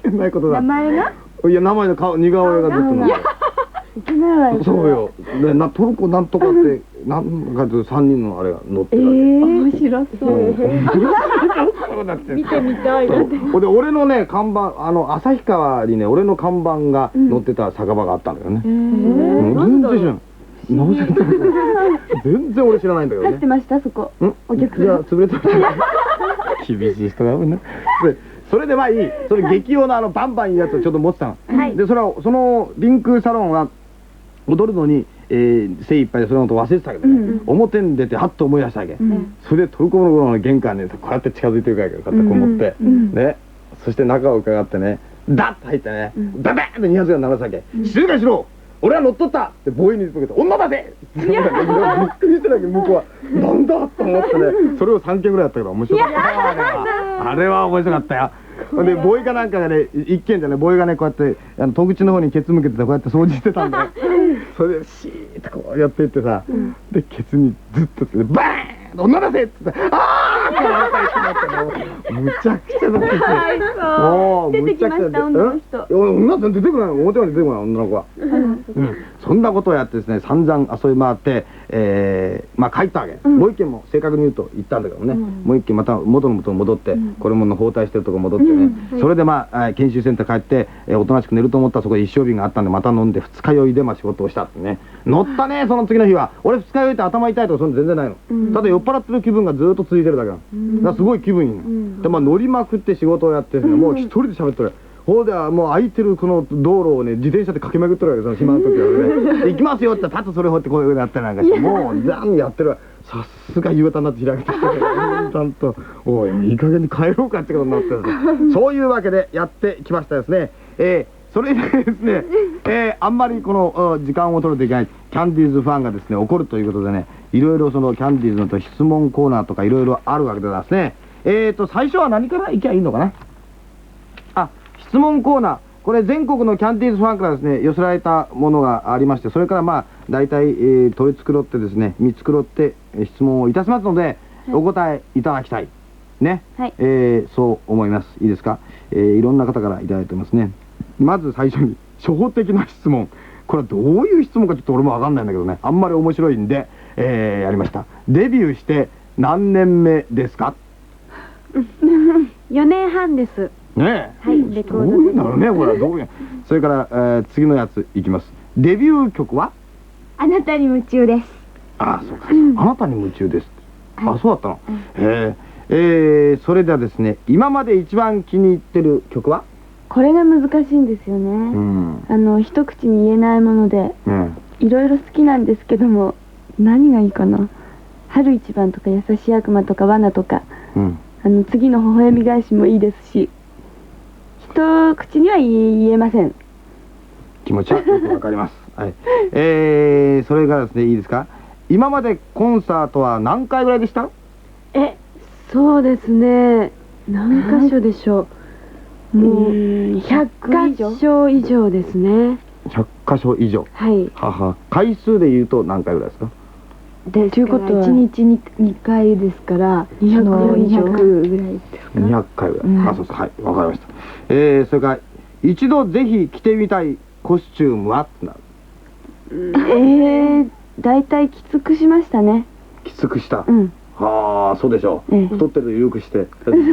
けないことだ。 名前がいや名前の顔似顔絵が出てるの。 いけないわよ。 そうよ。でなトルコなんとかってなんかと三人のあれが載ってえるわけ。 ー、 面白そう。 そうなってる見てみたい。だって。 そうで俺のね看板あの旭川にね俺の看板が載ってた酒場があったんだよね。うん全然知らん。なぜ全然俺知らないんだけどね。 立ってましたそこ。 んお客さんいや潰れた。厳しい人が多いな。でそれでまあいい。それ激用のあのバンバンいいやつをちょっと持ってたの。 はいでそれはそのリンクサロンは踊るのに、えー、精一杯でそれのこと忘れてたけどね、 うん表に出てはっと思い出したわけ、 んそれでトルコの頃の玄関にこうやって近づいていくわけよこうやってこう持って、 うんねそして中を伺ってねダッと入ってね、ババーンってに発が鳴らすわけ、静かにしろ俺は乗っ取ったってボーイに言って女だぜびっくりしてるわけ向こうはなんだと思ってねそれをさんけんぐらいやったけど面白かったよあれはあれは面白かったよ。でボーイかなんかがね一軒じゃねボーイがねこうやってあの戸口の方にケツ向けてこうやって掃除してたんだよそれでシーッとこうやっていってさ、でケツにずっとつってバーン女だぜっつってあーってなったむちゃくちゃだってもう出てきました女の人。 女なんて出てこないの表まで出てこない女の子は、うんそんなことをやってですね散々遊び回ってえーまあ帰ったわけ、もう一軒も正確に言うと行ったんだけどね、もう一軒また元の元に戻って、これもの包帯してるとこ戻ってね、それでまあ研修センター帰ってえーおとなしく寝ると思ったらそこで一升瓶があったんでまた飲んで二日酔いでまあ仕事をしたってね乗ったねその次の日は俺二日酔いって頭痛いとかそういうの全然ないの、ただ酔っ払ってる気分がずっと続いてるだけなの、だからすごい気分いいの、でまあ乗りまくって仕事をやってですねもう一人で喋ってるほうではもう空いてるこの道路をね自転車で駆け巡ってるわけその暇の時はね行きますよってパッとそれ掘ってこういうふうにやったりなんかしてもうザンやってるわさすが夕方になって開けてきてちゃんとおいいい加減に帰ろうかってことになってるんですそういうわけでやってきましたですねえーそれでですね、えー、あんまりこの時間を取るといけないキャンディーズファンがですね怒るということでねいろいろそのキャンディーズのと質問コーナーとかいろいろあるわけでございますねえーと最初は何からいきゃいいのかなあ質問コーナーこれ全国のキャンディーズファンからですね寄せられたものがありましてそれからまあ大体、えー、取り繕ってですね見繕ってえー質問をいたしますので、はい、お答えいただきたいね、はいえー、そう思いますいいですか、えー、いろんな方からいただいてますねまず最初に初歩的な質問これはどういう質問かちょっと俺も分かんないんだけどねあんまり面白いんで、えー、やりましたデビューして何年目ですかよねんはんです。 ねえ、 はい、レコードどういうんだろうねこれはどういうそれから、えー、次のやついきますデビュー曲はあなたに夢中です。 ああそうか、うん、あなたに夢中です、はい、あそうだったの、うん、へえー、それではですね今まで一番気に入ってる曲はこれが難しいんですよね、うん、あの一口に言えないもので、うん、いろいろ好きなんですけども何がいいかな春一番とか優しい悪魔とか罠とか、うん、あの次の微笑み返しもいいですし一口には言えません気持ちはよくわかります、はいえー、それがですねいいですか今までコンサートは何回ぐらいでしたえそうですね何箇所でしょうもうひゃっかしょ以上ですねひゃっかしょ以上はいはは回数で言うと何回ぐらいですかでということはいちにちににかいですからにひゃく以上ぐらいですかにひゃっかいぐらい、うん、あそうそうはいわかりましたえー、それから一度ぜひ着てみたいコスチュームはえー、だいたいきつくしましたねきつくしたうんはあそうでしょう、ええ、太ってると緩くして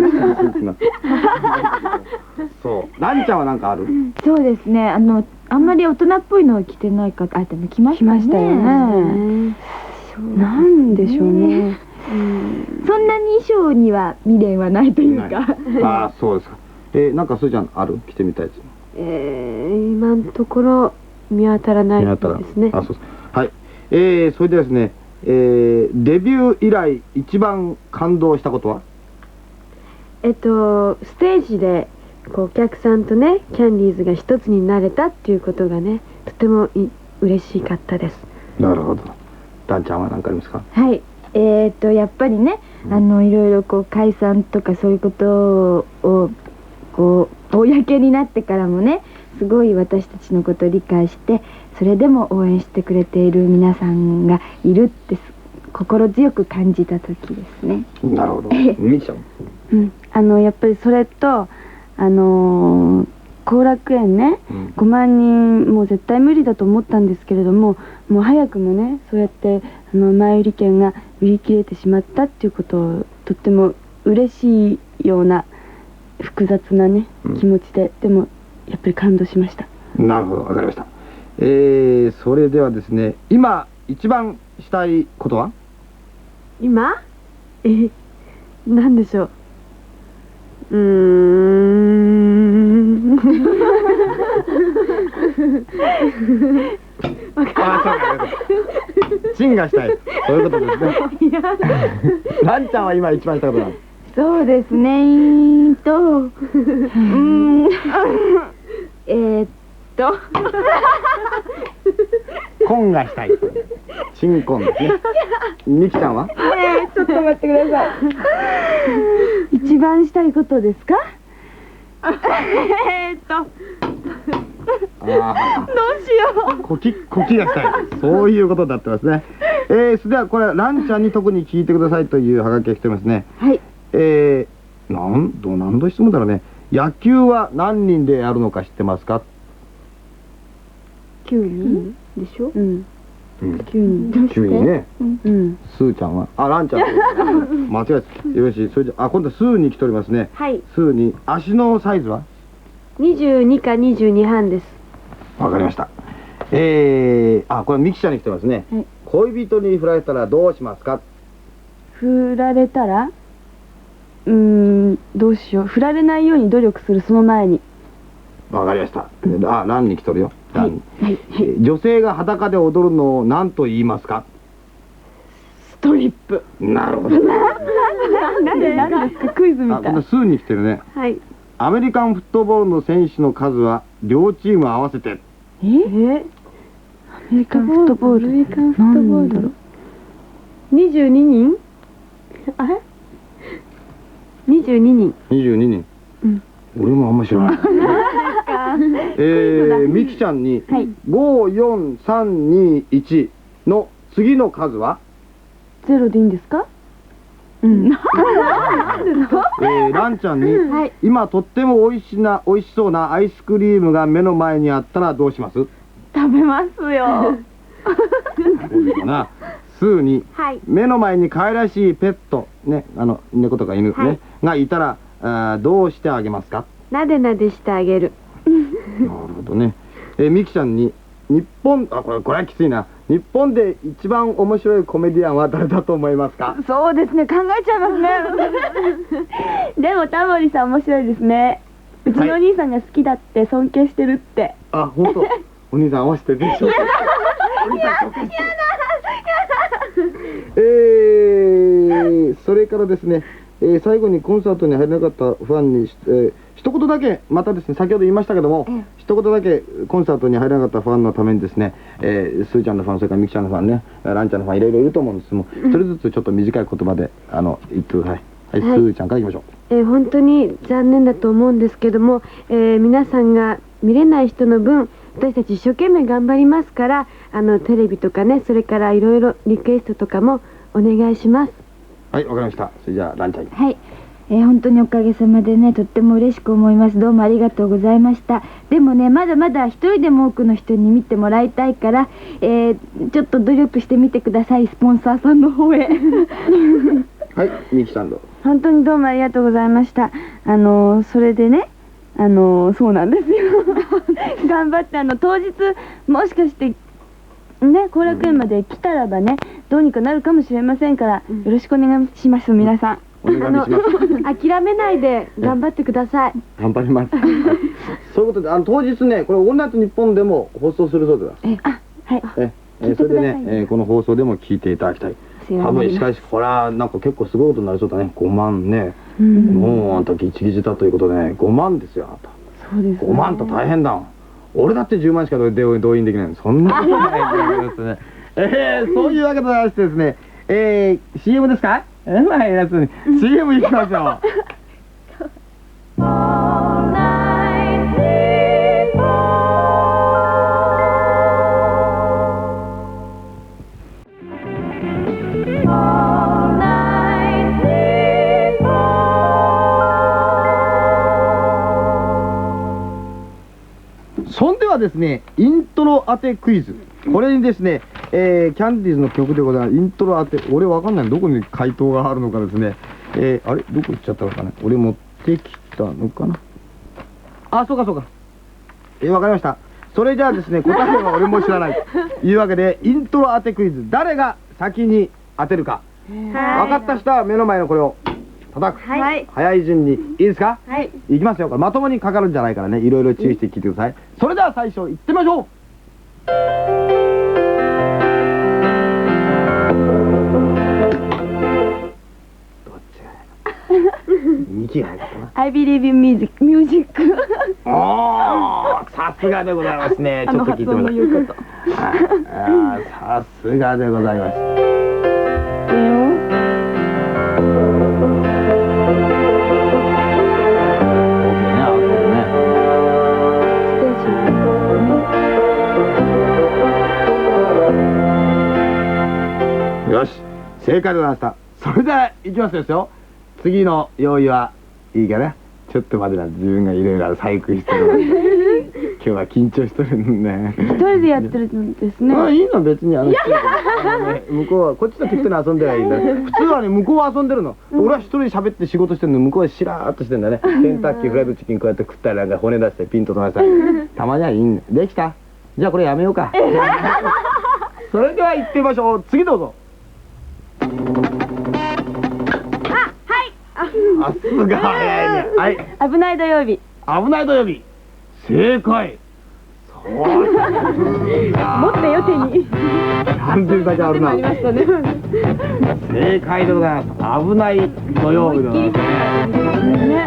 そうランちゃんは何かあるそうですねあのあんまり大人っぽいのを着てないかあでも着ましたね着ましたよねなんでしょうねそんなに衣装には未練はないというかああそうですかえー、なんかそれじゃんある着てみたいですえー、今のところ見当たらないですねあそうですはいえー、それでですねえー、デビュー以来一番感動したことはえっとステージでこうお客さんとねキャンディーズが一つになれたっていうことがねとてもい嬉しかったですなるほどダンちゃんは何かありますかはいえー、っとやっぱりね、うん、あのいろいろこう解散とかそういうことをこう公になってからもねすごい私たちのことを理解してそれでも応援してくれている皆さんがいるって心強く感じた時ですね。 なるほど。ミッション。 うん、あのやっぱりそれとあのー、 後楽園ね、 うんごまんにんもう絶対無理だと思ったんですけれども、もう早くもねそうやってあの前売り券が売り切れてしまったっていうことをとっても嬉しいような複雑なねうん気持ちで、でもやっぱり感動しました。 なるほど、わかりました。えー、それではですね、今一番したいことは？ 今えなんでしょう。うーんあ、そうか。チンがしたい。そういうことですね。ランちゃんは今一番したいことなの？ そうですね。えーっと、うーん、えーっと、 コンがしたい。チンコンですね。ミキちゃんは？ えー、ちょっと待ってください。 一番したいことですか？ えーっと、 ああ。 どうしよう。 コキコキがしたい。そういうことになってますね。えー、それではこれランちゃんに特に聞いてくださいというハガキが来てますね。 はい。 えー、なんどう何度質問だろうね。野球は何人でやるのか知ってますか？ きゅうにんでしょ。うん。 うん。 きゅうにん。 きゅうにんね。 うん。 スーちゃんは、あ、ランちゃん。間違えた。よろしい。それじゃ、あ、今度はスーに来ておりますね。 はい。 スーに、足のサイズは？ にじゅうにかにじゅうにはんです。 わかりました。えー、あ、これミキちゃんに来てますね。 はい。 恋人に振られたらどうしますか？ 振られたら、うーん、どうしよう。振られないように努力する、その前に。 わかりました。あ、ランに来とるよ。ランに。 はい。 えー女性が裸で踊るのを何と言いますか？ ストリップ。 なるほど。 なんで、なんですか、クイズみあ、 たい。 このスーに来てるね。 はい。 アメリカンフットボールの選手の数は両チーム合わせて。 ええアメリカンフットボール。アメリカンフットボール。にじゅうににん？あれにじゅうににん。 にじゅうににん。 うん。 俺もあんま知らない。えー、ミキちゃんに、 はい。 ご、よん、さん、に、いちの次の数は？ ゼロでいいんですか？うん。 えー、ランちゃんに、 はい。 今とっても美味しな、美味しそうなアイスクリームが目の前にあったらどうします？ 食べますよ。 どういうかな。スーに、 はい。 目の前に可愛らしいペット、ね、あの、猫とか犬ね、 はいがいたら、あーどうしてあげますか？ なでなでしてあげる。 なるほどね。えー、ミキちゃんに、日本、あ、これ、これはきついな。日本で一番面白いコメディアンは誰だと思いますか？ そうですね、考えちゃいますね。でもタモリさん面白いですね。うちのお兄さんが好きだって尊敬してるって。 あ、本当。お兄さん合わせてでしょ。お兄さん紹介してえー、それからですね、えー最後にコンサートに入れなかったファンにし、えー一言だけ、またですね、先ほど言いましたけども、一言だけコンサートに入れなかったファンのためにですね、えー、スーちゃんのファン、それからミキちゃんのファンね、ランちゃんのファン、いろいろいると思うんですけども、それずつちょっと短い言葉で、あの、言ってください。はい、 はいスーちゃんからいきましょう。 えー本当に残念だと思うんですけども、えー皆さんが見れない人の分、私たち一生懸命頑張りますから、あのテレビとかね、それからいろいろリクエストとかもお願いします。 はい、わかりました。それじゃあ、ランちゃん。 はい、えー本当におかげさまでね、とっても嬉しく思います。どうもありがとうございました。でもね、まだまだ一人でも多くの人に見てもらいたいから、えーちょっと努力してみてください、スポンサーさんの方へ。 はい、ミキさんどうぞ。 本当にどうもありがとうございました。あのそれでね、あのそうなんですよ。頑張ってあの当日もしかしてね、後楽園まで来たらばね、どうにかなるかもしれませんから、よろしくお願いします、皆さん。 お願いします。 諦めないで頑張ってください。 頑張ります。そういうことで、あの当日ね、これオールナイトニッポンでも放送するそうです。 え、あ、はい。 え、え聞いてそれでくださいね、えーこの放送でも聞いていただきたい。多分しかしこれはなんか結構すごいことになりそうだね。ごまんね。もうあの時一撃たということでね、ごまんですよ。あなた。 そうですね。 ごまんと大変だ。俺だってじゅうまんしか動員できないの。そんなことないと思いますね。えー、そういうわけでございましてですね、えー、シーエム ですか？えまいやつに シーエム 行きましょう。 そんではですね、イントロ当てクイズ。これにですね、えー、キャンディーズの曲でございます。イントロ当て、俺わかんない。どこに回答があるのかですね。えー、あれどこ行っちゃったのかな。俺持ってきたのかな。あ、そうかそうか。えー、わかりました。それじゃあですね、答えは俺も知らない。というわけで、イントロ当てクイズ。誰が先に当てるか。分かった人は目の前のこれを叩く。 はい。 早い順に。いいですか？ はい。 いきますよ。これまともにかかるんじゃないからね。いろいろ注意して聞いてください。それでは最初行ってみましょう。右が早かったな。 I believe in music. music. おー、さすがでございますね。ちょっと聞いてみましょう。 言うこと。 あー、さすがでございます。よし、正解でございました。それではいきますですよ。次の用意はいいかな。ちょっと待てな、自分がいろいろ細工してる。今日は緊張してるんでね。 一人でやってるんですね。 あ、いいの別にあの、あのね、向こうはこっちと適当に遊んでりゃいいんだ。普通はね、向こうは遊んでるの。俺は一人で喋って仕事してるの、向こうはしらーっとしてんだね。ケンタッキーフライドチキンこうやって食ったりなんか骨出してピンと飛ばしたり。たまにはいいんだ。できた？じゃあこれやめようか。それでは行ってみましょう。次どうぞ。さすが早いね。はい。 危ない土曜日。 危ない土曜日。正解。そう。 持ってよ手に。 なんていうだけあるな。 ありましたね。 正解でございます。危ない土曜日でございますね。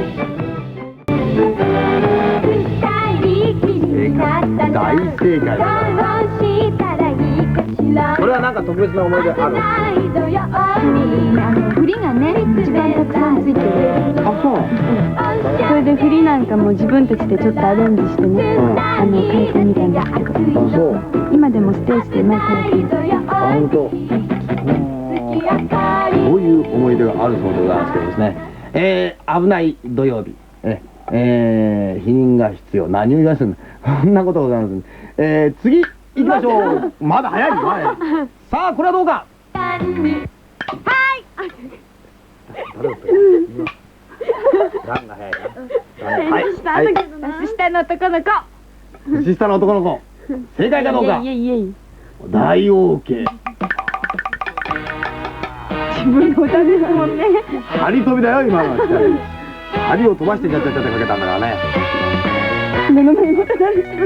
正解。大正解でございます。これはなんか特別な思い出ある？ あの振りがね一番たくさんついてる。 あ、そう。 それで振りなんかも自分たちでちょっとアレンジしてね、あの変えてみたんですけど、 あ、そう。 今でもステージで毎回やってます。 あ、本当。そういう思い出があるそうでございますけどですね。えー、危ない土曜日。え、えー、否認が必要。何を言わせるの？そんなことございません。えー、次行きましょう。まだ早いよ。さあ、これはどうか。はい。誰だったか。ランが早いな。はい。はい。 年下の男の子。 年下の男の子。正解かどうか。 いえいえいえ。 大 OK。 自分の歌ですもんね。 針飛びだよ今のは。針を飛ばしてちゃちゃちゃってかけたんだからね。 目の前に歌なんです。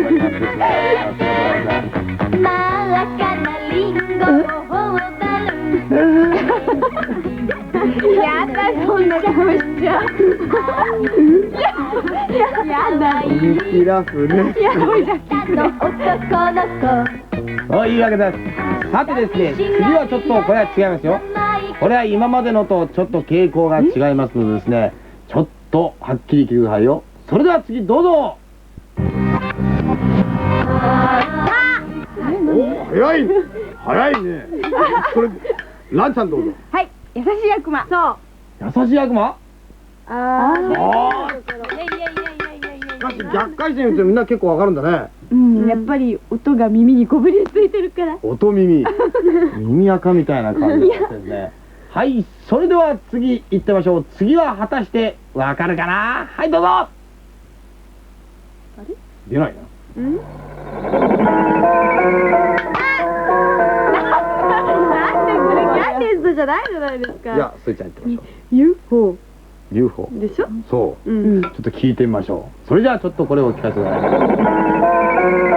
やだ、そんな顔しちゃう。やだ、 ピラフね。 やばいじゃん。男の子。 そういうわけです。さてですね、次はちょっとこれは違いますよ。これは今までのとちょっと傾向が違いますのでですね、ちょっとはっきり聞いてくださいよ。それでは次どうぞ。お、早い早いね。これランちゃんどうぞ。 はい、優しい悪魔。そう。 優しい悪魔。 ああ。 ああ。しかし逆回線言うとみんな結構わかるんだね。 うん、やっぱり音が耳にこびりついてるから。 音耳。耳垢みたいな感じですね。はい、それでは次行ってみましょう。次は果たしてわかるかな。はい、どうぞ。あれ？出ないな。 うん？なんでそれキャンディーズじゃないじゃないですか。 じゃあ、スイちゃん行ってみましょう。 ユーフォー。 ユーフォー。 でしょ？ そう。 うん。 ちょっと聞いてみましょう。それじゃあちょっとこれをお聞かせください。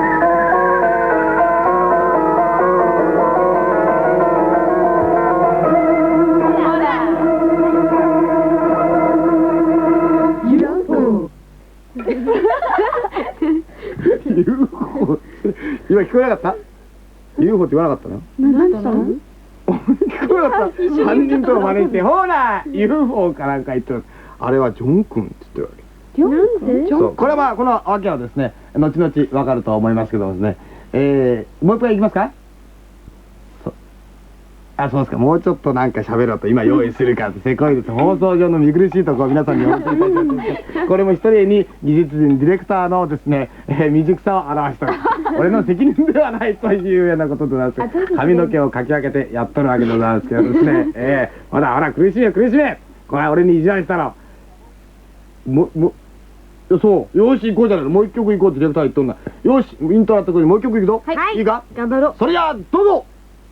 ユーフォー 今聞こえなかった？ ユーフォー って言わなかったの？ 何したの？ 聞こえなかった。さんにんとも真似して、ほら ユーフォー かなんか言ってます。あれはジョン君って言ってるわけ。 なんで？ そう、これはこの訳はですね、後々わかると思いますけどもですね、えー、もう一回いきますか？そあ、そうですか。もうちょっとなんか喋ろうと今用意するからってせこいです。放送上の見苦しいところを皆さんにお伝えいたします。これも一人に技術人ディレクターのですね、えー、未熟さを表しておる。俺の責任ではないというようなことでございます。髪の毛をかき分けてやっとるわけでございますけどですね。えー、ほらほら苦しめ苦しめ。これ俺に意地悪したら。ももそうよし行こうじゃないの。もう一曲行こうってディレクター言っとんだ。よしイントロのところにもう一曲行くぞ。 はい、 いいか。 頑張ろう。 それじゃあどうぞ。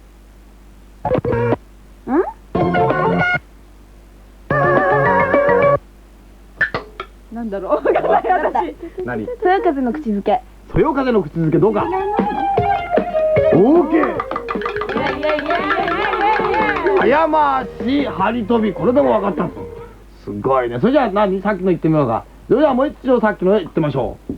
なんだろう。分かんない私。 何？ そよ風の口づけ。 そよ風の口づけどうか。オーケー。早回し張り飛びこれでも分かった。すごいね。それじゃあ何さっきの言ってみようか。それじゃあもう一度さっきの言ってみましょう。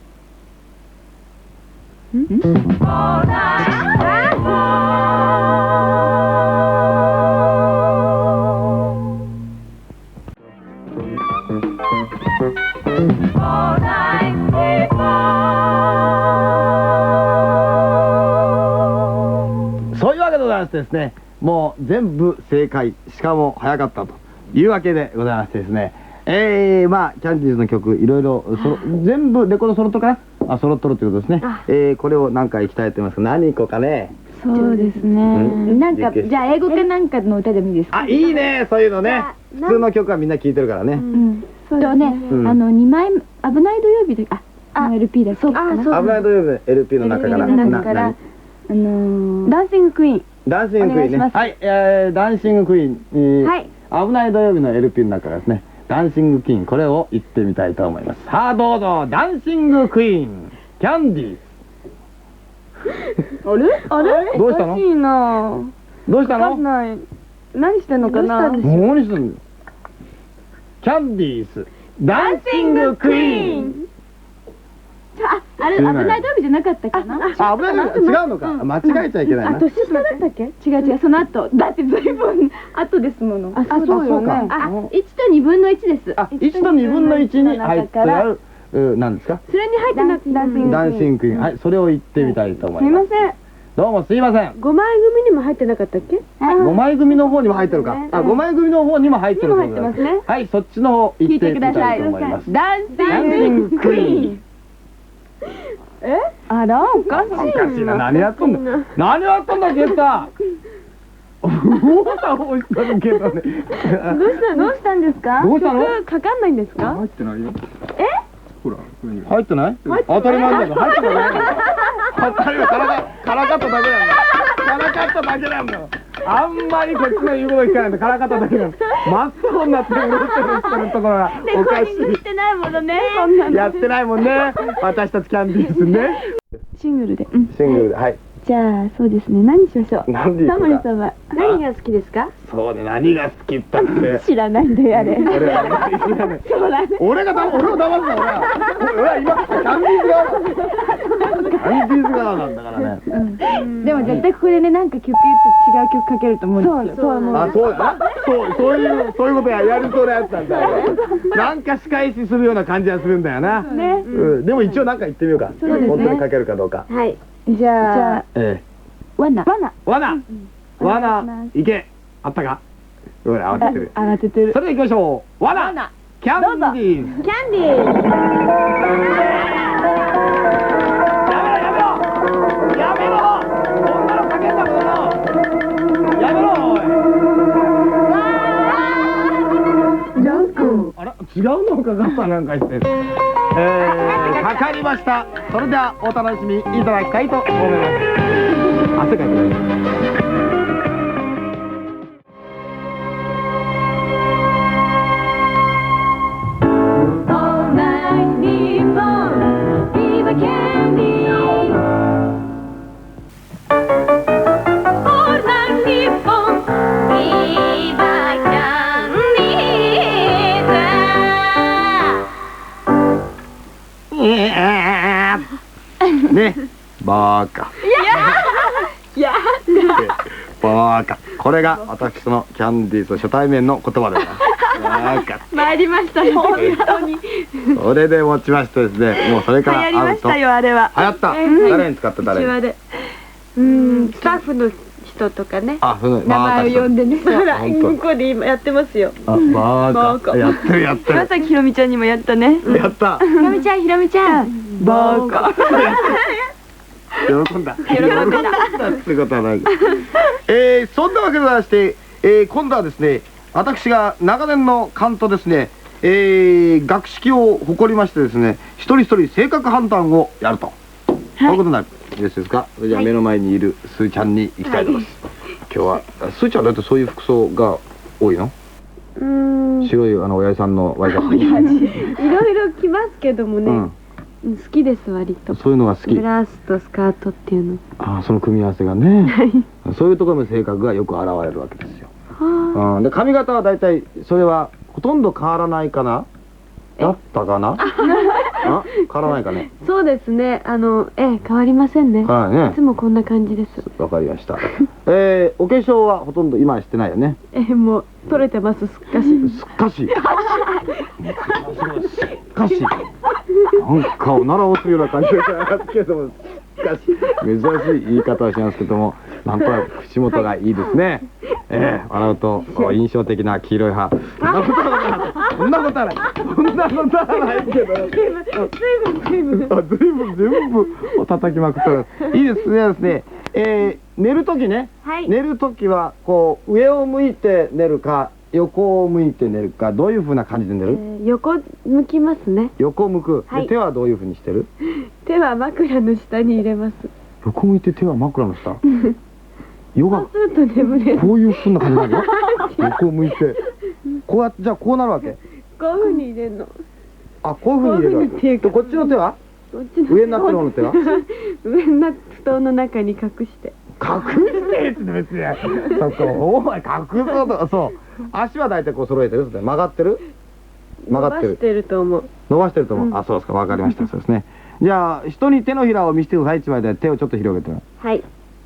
そういうわけでございましてですね、もう全部正解、しかも早かったというわけでございましてですね、えー、まあキャンディーズの曲いろいろそろ全部レコード揃っとるかな。あ、揃っとるということですね。えー、これを何回いきたいと思いますが、何いこうかね。 そうですね。 んなんかじゃあ英語かなんかの歌でもいいですか。 あ、いいね、そういうのね。普通の曲はみんな聴いてるからね。 うん。そうね。 うんあのにまい危ない土曜日で、あ、エルピー だ。そうかな。 危ない土曜日の エルピー の中から。 エルピー の中からなあのーダンシングクイーン。 ダンシングクイーンね。 お願いしますはい、えー、ダンシングクイーン、えーはい危ない土曜日の エルピー の中からですね、ダンシングクイーン、これを言ってみたいと思います。さあどうぞ、ダンシングクイーンキャンディー。 あれ？あれ？ どうしたのおかしいな。 どうしたわかんの？ ない。何してんのかな。 何してんの？キャンディースダンシングクイーン。 あ、あれ危ない土曜日じゃなかったかな。 あ、危ない違うのか。間違えちゃいけないな。 年下だったっけ？違う違う、その後。だってずいぶん後ですもの。あ、 そうよねあ、いちとにぶんのいちです。 あ、いちとにぶんのいちに入ってある、う何ですか？ それに入ってなくてダンシング。 ダンシングクイーン。はい、それを言ってみたいと思いま。 すいますせん。 どうもすいません。 五枚組にも入ってなかったっけ？ ごまい組の方にも入ってるか。あ、ごまい組の方にも入ってるそうです。 にも入ってますねはい、そっちの方言ってみたいと思います。 ダンシダンシングクイーン。 え？あらおかしいな。 おかしいな。何やっとんだ。何やっとんだゲッター。うわ、おいしそうだけどね。 どうしたどうしたんですか？ どうしたの？ 曲かかんないんですか？ 入ってないよ。 え？ ほら、上に。 入ってない？当たり前だけど入ってない。当たり前からかからかっただけなんだ。からかっただけなんだ。あんまりこっちの言うこと聞かないとからかっただけなんだ。真っ青になってる人のところがおかしい。 してないものね。そんなの。 やってないもんね。私たちキャンディーズね。 シングルで。うん。 シングルで、はい。 じゃあそうですね。何しましょう。 何でいこうかタモリさんは何が好きですか？ そうね、何が好きったって。 知らないんだよあれ。 俺はね、知らない。 そうだね。 俺がだ、俺を騙すな、俺は。俺は今、キャンディーズ側だ。キャンディーズ側なんだからね。 でも絶対ここでね、なんか曲言って違う曲かけると思うんですよ。 そうそうあ、そうだな。そう、そういう、そういうことや、やりそうなやつなんだよ。なんか仕返しするような感じがするんだよな。 ね。 うん、でも一応なんか言ってみようか。 そうですね本当にかけるかどうか。 はい。 じゃあえワナワナえ。わな。わな。いけ。あったか。ほら、慌ててる。 慌ててるそれでは行きましょう。わな。キャンディーズ。 キャンディー。 やめろやめろやめろこんなのかけんだもんな。やめろおい。あら、違うのかかったなんかして。えー、かかりました。それではお楽しみいただきたいと思います。汗かいてない。ね、バーカ。 いや。 バーカ。これが私のキャンディーズ初対面の言葉です。バーカ。 参りましたよ。本当に。 それで持ちましてですね、もうそれから流行りましたよあれは。 流行った。 うん誰に使った誰に。 うちわで。うん、スタッフの人人とかね、 あ、その名前を呼んでね、ほら本当向こうで今やってますよ。 あ、ババカーカ。やってるやってる。 まさきひろみちゃんにもやったね。 やった。 ひろみちゃんひろみちゃん、 バーカ。 喜んだ。喜んだってことはない。えー、そんなわけでございまして、えー、今度はですね、私が長年の勘とですね、えー、学識を誇りましてですね、一人一人性格判断をやると。こういうことになる。よろしいですか。それじゃあ目の前にいるスーちゃんに行きたいと思います。今日はスーちゃんだってそういう服装が多いの？ うーん、 白いあの親父さんのワイシャツ。 いろいろ着ますけどもね、 うん。 好きです割と。 そういうのが好きブ。ラウスとスカートっていうの。 ああ、その組み合わせがね。そういうところの性格がよく現れるわけですよ。 はうん、で髪型はだいたいそれはほとんど変わらないかな。だったかな。あ、変わらないかね。 あ、そうですね。あの、ええ、変わりませんね。 はいね。 いつもこんな感じです。 わかりました。えー、お化粧はほとんど今はしてないよね。 ええ、もう取れてますすっかし。 すっかし。すっかし。なんかおならをするような感じですけども、すっかし。珍しい言い方をしますけども、なんとなく口元がいいですね。えー、笑うとこう印象的な黄色い歯。そんなことはない。そんなことはないけど。 随分随分。 あ、ずいぶん全部を叩きまくったらいいですね。ですね、えー、寝るときね、 はい寝るときはこう上を向いて寝るか横を向いて寝るか、どういうふうな感じで寝える？ ー横向きますね。 横向く。ではい手はどういうふうにしてる？ 手は枕の下に入れます。 横向いて手は枕の下。ヨガそうすると眠れる。 こういうふうな感じになるよ。横向いてこうやって、じゃあこうなるわけ。 こういう風に入れるの。 あ、こういうふうに入れるわこういうふうにっていうかけでこっちの手はこっちの上になってる方の手は上になって布団の中に隠して。 隠してって別にそこお前隠そうと。そう足は大体こう揃えてる。曲がってる曲がってる伸ばしてると思う。 伸ばしてると思う、 うんあ、そうですか、わかりました。そうですね。じゃあ人に手のひらを見せてください。一枚で手をちょっと広げて。 はい。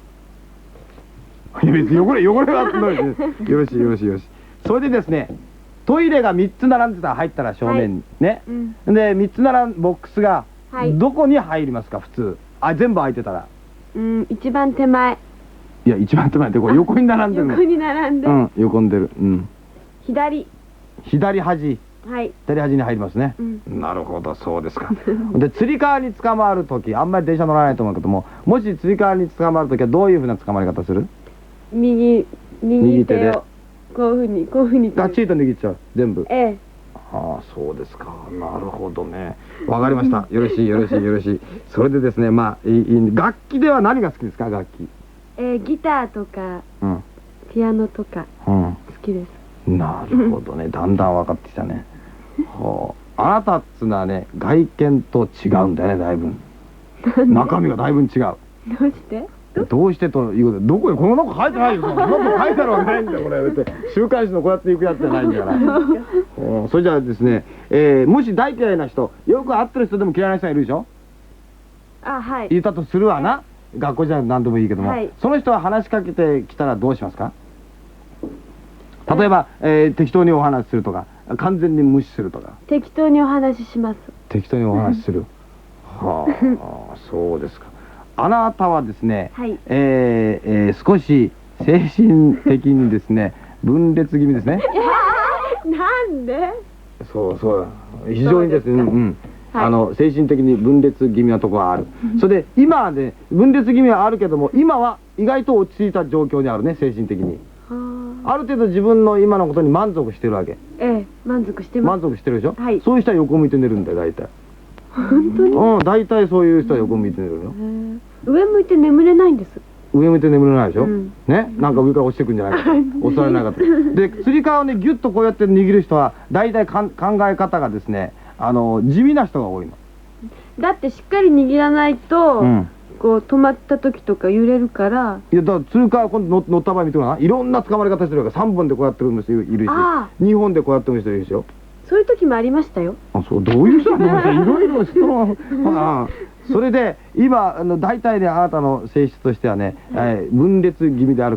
いや別に汚れ汚れはないですよろしいよろしいよろしい。それでですね、トイレがみっつ並んでたら入ったら正面に、ね、 うん。 でみっつ並んボックスがはいどこに入りますか普通。あ、全部空いてたら。 うん、一番手前。 いや一番手前でこれ横に並んでるの。 横に並んで。 うん、横に出る。うん、 左。 左端はい。 左端に入りますね。 うん。 なるほど、そうですか。で、つり革に捕まるとき、あんまり電車乗らないと思うけども、もしつり革に捕まるときはどういうふうな捕まり方する？ 右、右右手で手を。こういう風に、こういう風に。 ガチッと握っちゃう、全部。 ええ。 ああ、そうですか。なるほどね。わかりました。よろしい、よろしい、よろしい。それでですね、まあ、いいいい楽器では何が好きですか、楽器。 えー、ギターとか、 うん。 ピアノとか、 う好きです。 ん。なるほどね。だんだん分かってきたね。はあ。あなたっつうのはね、外見と違うんだよね、だいぶ。中身がだいぶ違う。 どうして？ どうしてということで、どこへ、この中書いてないよ。そんなこと書いてあるわけないんだよ、これ。だって週刊誌のこうやって行くやつじゃないんだから。うんそれじゃあですね、えーもし大嫌いな人、よく会ってる人でも嫌いな人がいるでしょ。 あ、はい。 いたとするわな。学校じゃ何でもいいけども、 はいその人は話しかけてきたらどうしますか？例えば、えー適当にお話しするとか、完全に無視するとか。 適当にお話しします。 適当にお話しする。はあ、そうですか。あなたはですね、 はい。 えーえー少し精神的にですね、分裂気味ですね。 なんで？ そうそう、非常にですね、 そうですかうん、 はいあの精神的に分裂気味なところはある。それで今はね、分裂気味はあるけども、今は意外と落ち着いた状況にあるね、精神的に。 はある程度自分の今のことに満足してるわけ。 あ。ええ、満足してま満足してるでしょ。 はいそういう人は横向いて寝るんだよ、大体。 す。本当に？ うん、大体そういう人は横向いて寝るよ。 へえ上向いて眠れないんです。 上向いて眠れないでしょ、 うんね、なんか上から落ちてくんじゃないかと襲われなかったで、つり革をねギュッとこうやって握る人は大体かん考え方がですね、あの地味な人が多いの。 だってしっかり握らないと、 うんこう止まった時とか揺れるから。 いやだからつり革今度乗乗った場合見てごらん。いろんな捕まり方してるからさんぼんでこうやってる人いるし、 あにほんでこうやってる人いるしよ。 そういう時もありましたよ。 あ、そう、どういう人なの？いろいろ人のああそれで今あの大体ね、あなたの性質としてはね、えー分裂気味であるから、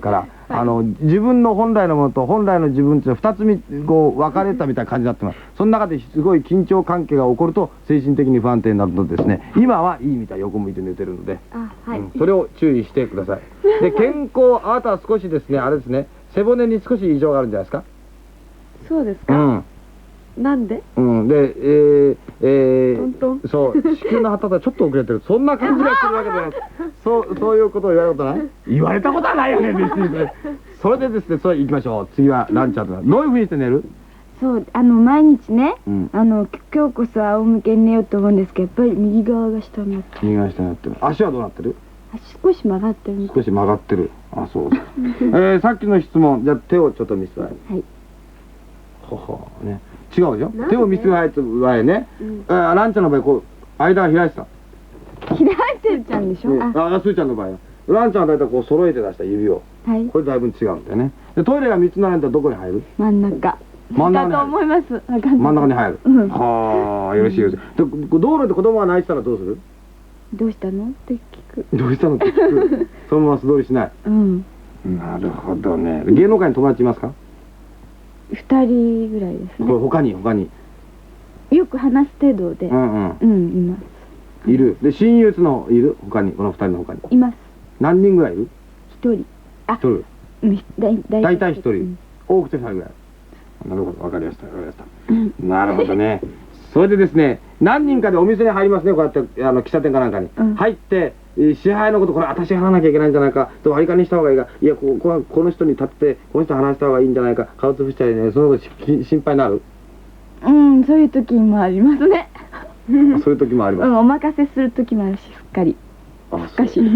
あの自分の本来のものと本来の自分ってふたつみこう分かれたみたいな感じになってます。その中ですごい緊張関係が起こると精神的に不安定になるとですね、今はいいみたい、横向いて寝てるので、 あ、はい、 うん、それを注意してください。で健康、あなたは少しですね、あれですね、背骨に少し異常があるんじゃないですか。 そうですか、 うんなんでうん、で、えー、えトントンー、そう子宮の発達はちょっと遅れてる、そんな感じがするわけでそうそういうことを言われたことない言われたことはないよね別にね。それでですね、それ行きましょう。次はランちゃんとかどういうふうにして寝る？ そうあの毎日ね、 うんあの今日こそ仰向けに寝ようと思うんですけど、やっぱり右側が下になってる。 右側下になってる。足はどうなってる？ 足少し曲がってるみたい。 少し曲がってる。あ、そうそうえー、さっきの質問、じゃあ手をちょっと見せてください。 はい。 ほほね、違うでしょ。手を見せてくださいって場合ね、 うんえーランちゃんの場合こう間が開いてた、 開いてるちゃんでしょ、 ね、 あ、 ああ、スーちゃんの場合はランちゃんは大体こう揃えて出した指を、 はい、 これだいぶ違うんだよね。でトイレがみっつ並んだらどこに入る？ 真ん中真ん中にだと入る。 思います。わかんない。 真ん中に入る。 うんはあ、よろしいよろしい。で道路で子供が泣いてたらどうする？ どうしたのって聞く。 どうしたのって聞く。そのまま素通りしない。 うん、 なるほどね。芸能界に友達いますか？ 二人ぐらいですこれね。 他に他に。 よく話す程度で、 ううん、 んうん。 いますいる。で親友のいる他に、この二人の他にいます。 何人ぐらいいる？ 一人、あ一、人。 うん、だいだい大体一人、 うん多くてふたりぐらい。なるほど、わかりましたわかりました。 うんなるほどね。それでですね、何人かでお店に入りますね、こうやってあの喫茶店かなんかに、 うん入ってえー支配のことこれ私払わなきゃいけないんじゃないかと割り勘にした方がいいか、いやここはこの人に立ってこの人話した方がいいんじゃないか、顔つぶしたりね、そのことし心配になる。 うん、そういう時もありますね。 そういう時もあります。 うん、お任せする時もあるし、すっかり。 あ、 しかし。 しかし、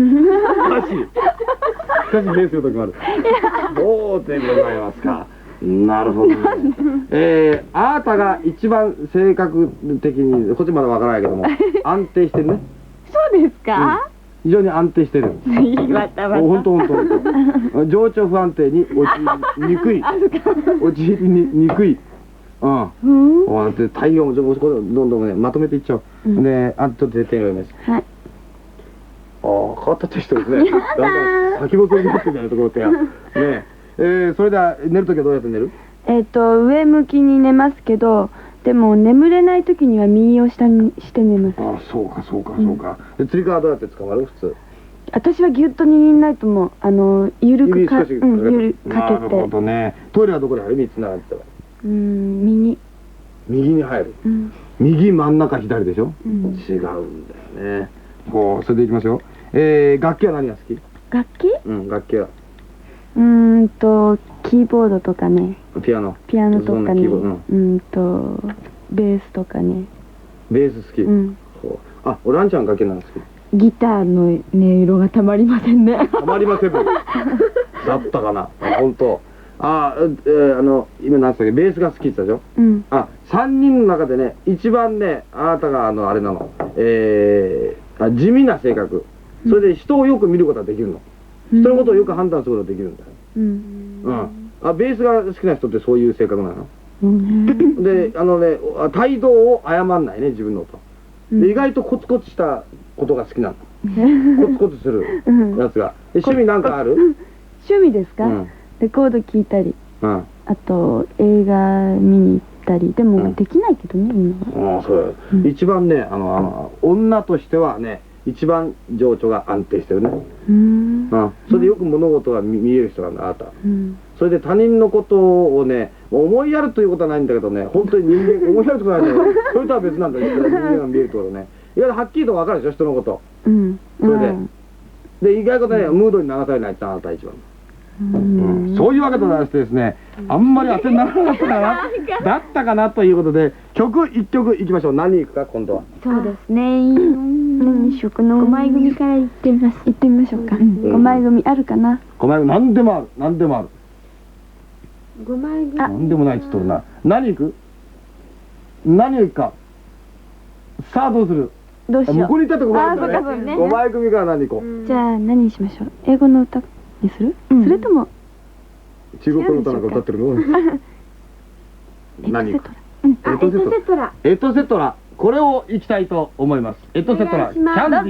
しかし、変する時もある。そうでございますか。なるほど、ね。えー、あなたが一番性格的に、こっちまだわからないけども、安定してるね。 そうですか？ 非常に安定してる。 またまた。 本当本当本当。情緒不安定に陥りにくい。陥りにくい。うん。 うん。 おで太陽もちょっとどんどんねまとめていっちゃう。 うんで、あとで手が読みます。 はい。 ああ、変わったって人ですね。だんだん先細りになってるみたいなところってや。ねえ、えー、それでは寝るときはどうやって寝る？ えっと上向きに寝ますけど、でも眠れない時には右を下にして寝ます。 ああ、そうかそうかそうか。で、釣り革はどうやって捕まる？普通。 私はギュッと握んないともうあの緩くか、 指少しうん、ゆるなかけるほて、 どね。トイレはどこに入る？三つ並んでたら。 うん右、 右に入る。 うん右真ん中左でしょ？ うん、 違うんだよね。こうそれでいきますよ。えー、楽器は何が好き？ 楽器？ うん、楽器はうーんとキーボードとかね、 ピアノ。 ピアノとそんなかね、 キーボード、うんうーんとベースとかね、 ベース好き。 うん、 ほうあ、俺ランちゃん楽器なの好き。 ギターの音色がたまりませんね。 たまりませんもん。だったかな。あ、本当。あ、えー、あの今何つったっけ、ベースが好きって言ったでしょ。 うん、 あ、三人の中でね、一番ね、あなたがあのあれなの、えー、あ地味な性格。それで人をよく見ることができるの。人のことをよく判断することができるんだよ。 うん、 うん。あ、ベースが好きな人ってそういう性格なの。 うん、 で、あのね、あ態度を誤んないね、自分のと。で、意外とコツコツしたことが好きなの。コツコツするうんやつが。で趣味なんかある？ 趣味ですか？ うん。 レコード聴いたり、 うん。 あと映画見に行ったり、でうんもできないけどね、今は。 ああ、そううんや。一番ね、あの、あの、女としてはね、一番情緒が安定してるね。 うーん、 うん。それでよく物事が見見える人なんだ、あなた。 うん、 それで他人のことをね、思いやるということはないんだけどね、本当に人間、思いやるとかないんだよ。それとは別なんだよ、人間が見えるってことね。いわゆるはっきりと分かるでしょ、人のこと。 うん、 それでうんで、意外とね、ムードに流されないってあなた一番。 うんそういうわけでございましてですね、あんまり当てにならなかったかな、だったかなということで、曲一曲いきましょう。何いくか、今度は。 そうですね。何にしようかな。ご枚組から行ってみます。 行ってみましょうか。 んご枚組あるかな。 ごめん、何でもある、何でもある。 ご枚組。 何でもないっつっとるな。何いく？何いくか。さあ、どうする？ どうしよ向こうに行ったってご枚組だあーそうかそうねね。ご枚組から何いこう。 う。じゃあ何にしましょう。英語の歌にする？ うんそれとも中国の歌なんか歌ってるの？何いく？ うんあ、エトセトラ。 エトセトラ。これをいきたいと思います。エトセトラ。キャンディー。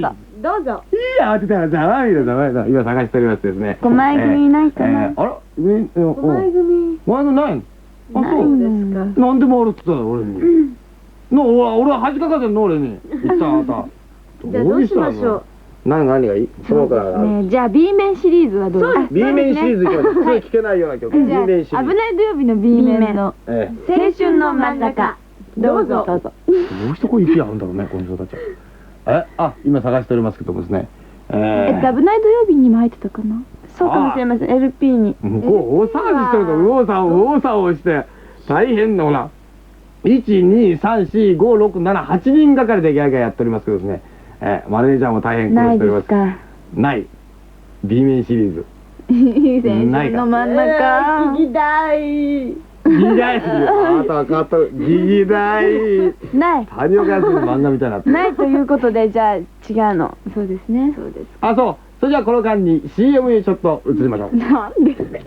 どうぞ。 いや当てたらざまみだざまみだ今探しておりますですね。 ごまい組いないかな。 えーあらみごごまい組ごまい組ないの？あないそうですか。 なんでもあるって言ったの俺に。の俺俺は恥かかせんの俺に言ったあなた。 じゃあどうしましょう。 何何がいい？そのからね、じゃあ B 面シリーズはどうですか？ B 面シリーズいきます。普通聞けないような曲。B じゃあ面シリーズ。 危ない土曜日の B 面のええ。 青春の真ん中どうぞどうぞ。 どうしてこう息合うんだろうねこの人たちは。えあ今探しておりますけどもですね。ええ、危ない土曜日にも入ってたかな。 そうかもしれません。エルピー に。 向こう大騒ぎしてるから右往左往右往左往して大変なほらいちにさんしごろくななはちにんがかりでギャーギャーやっておりますけどですね、えーマネージャーも大変苦労ないしておりますですか。 ない B 面シリーズないか青春の真ん中。聞きたい。 ギダイあなたは変わったギダイない谷岡康の漫画みたいになってるないということで、じゃあ違うの。 そうですね。 そうです。 あそうそれじゃあこの間に シーエム にちょっと移りましょうなんですか。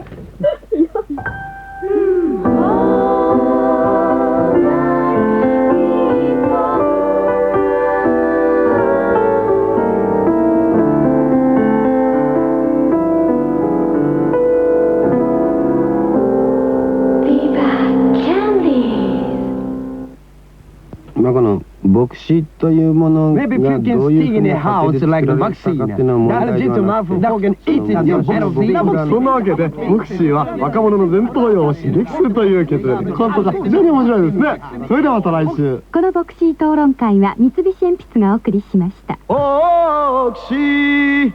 まあこの牧師というものが Maybe ど you う can いうふ stay う in な a 過程 house で like 作 a られたか vaccine. っていうのは問 Now 題 the では gentle な man く from Hogan eating your vaccine. そんなわけでムクシーは若者の伝統用紙歴史という結論でコントが非常に面白いですねそれではまた来週この牧師討論会は三菱鉛筆がお送りしました。 おーきしー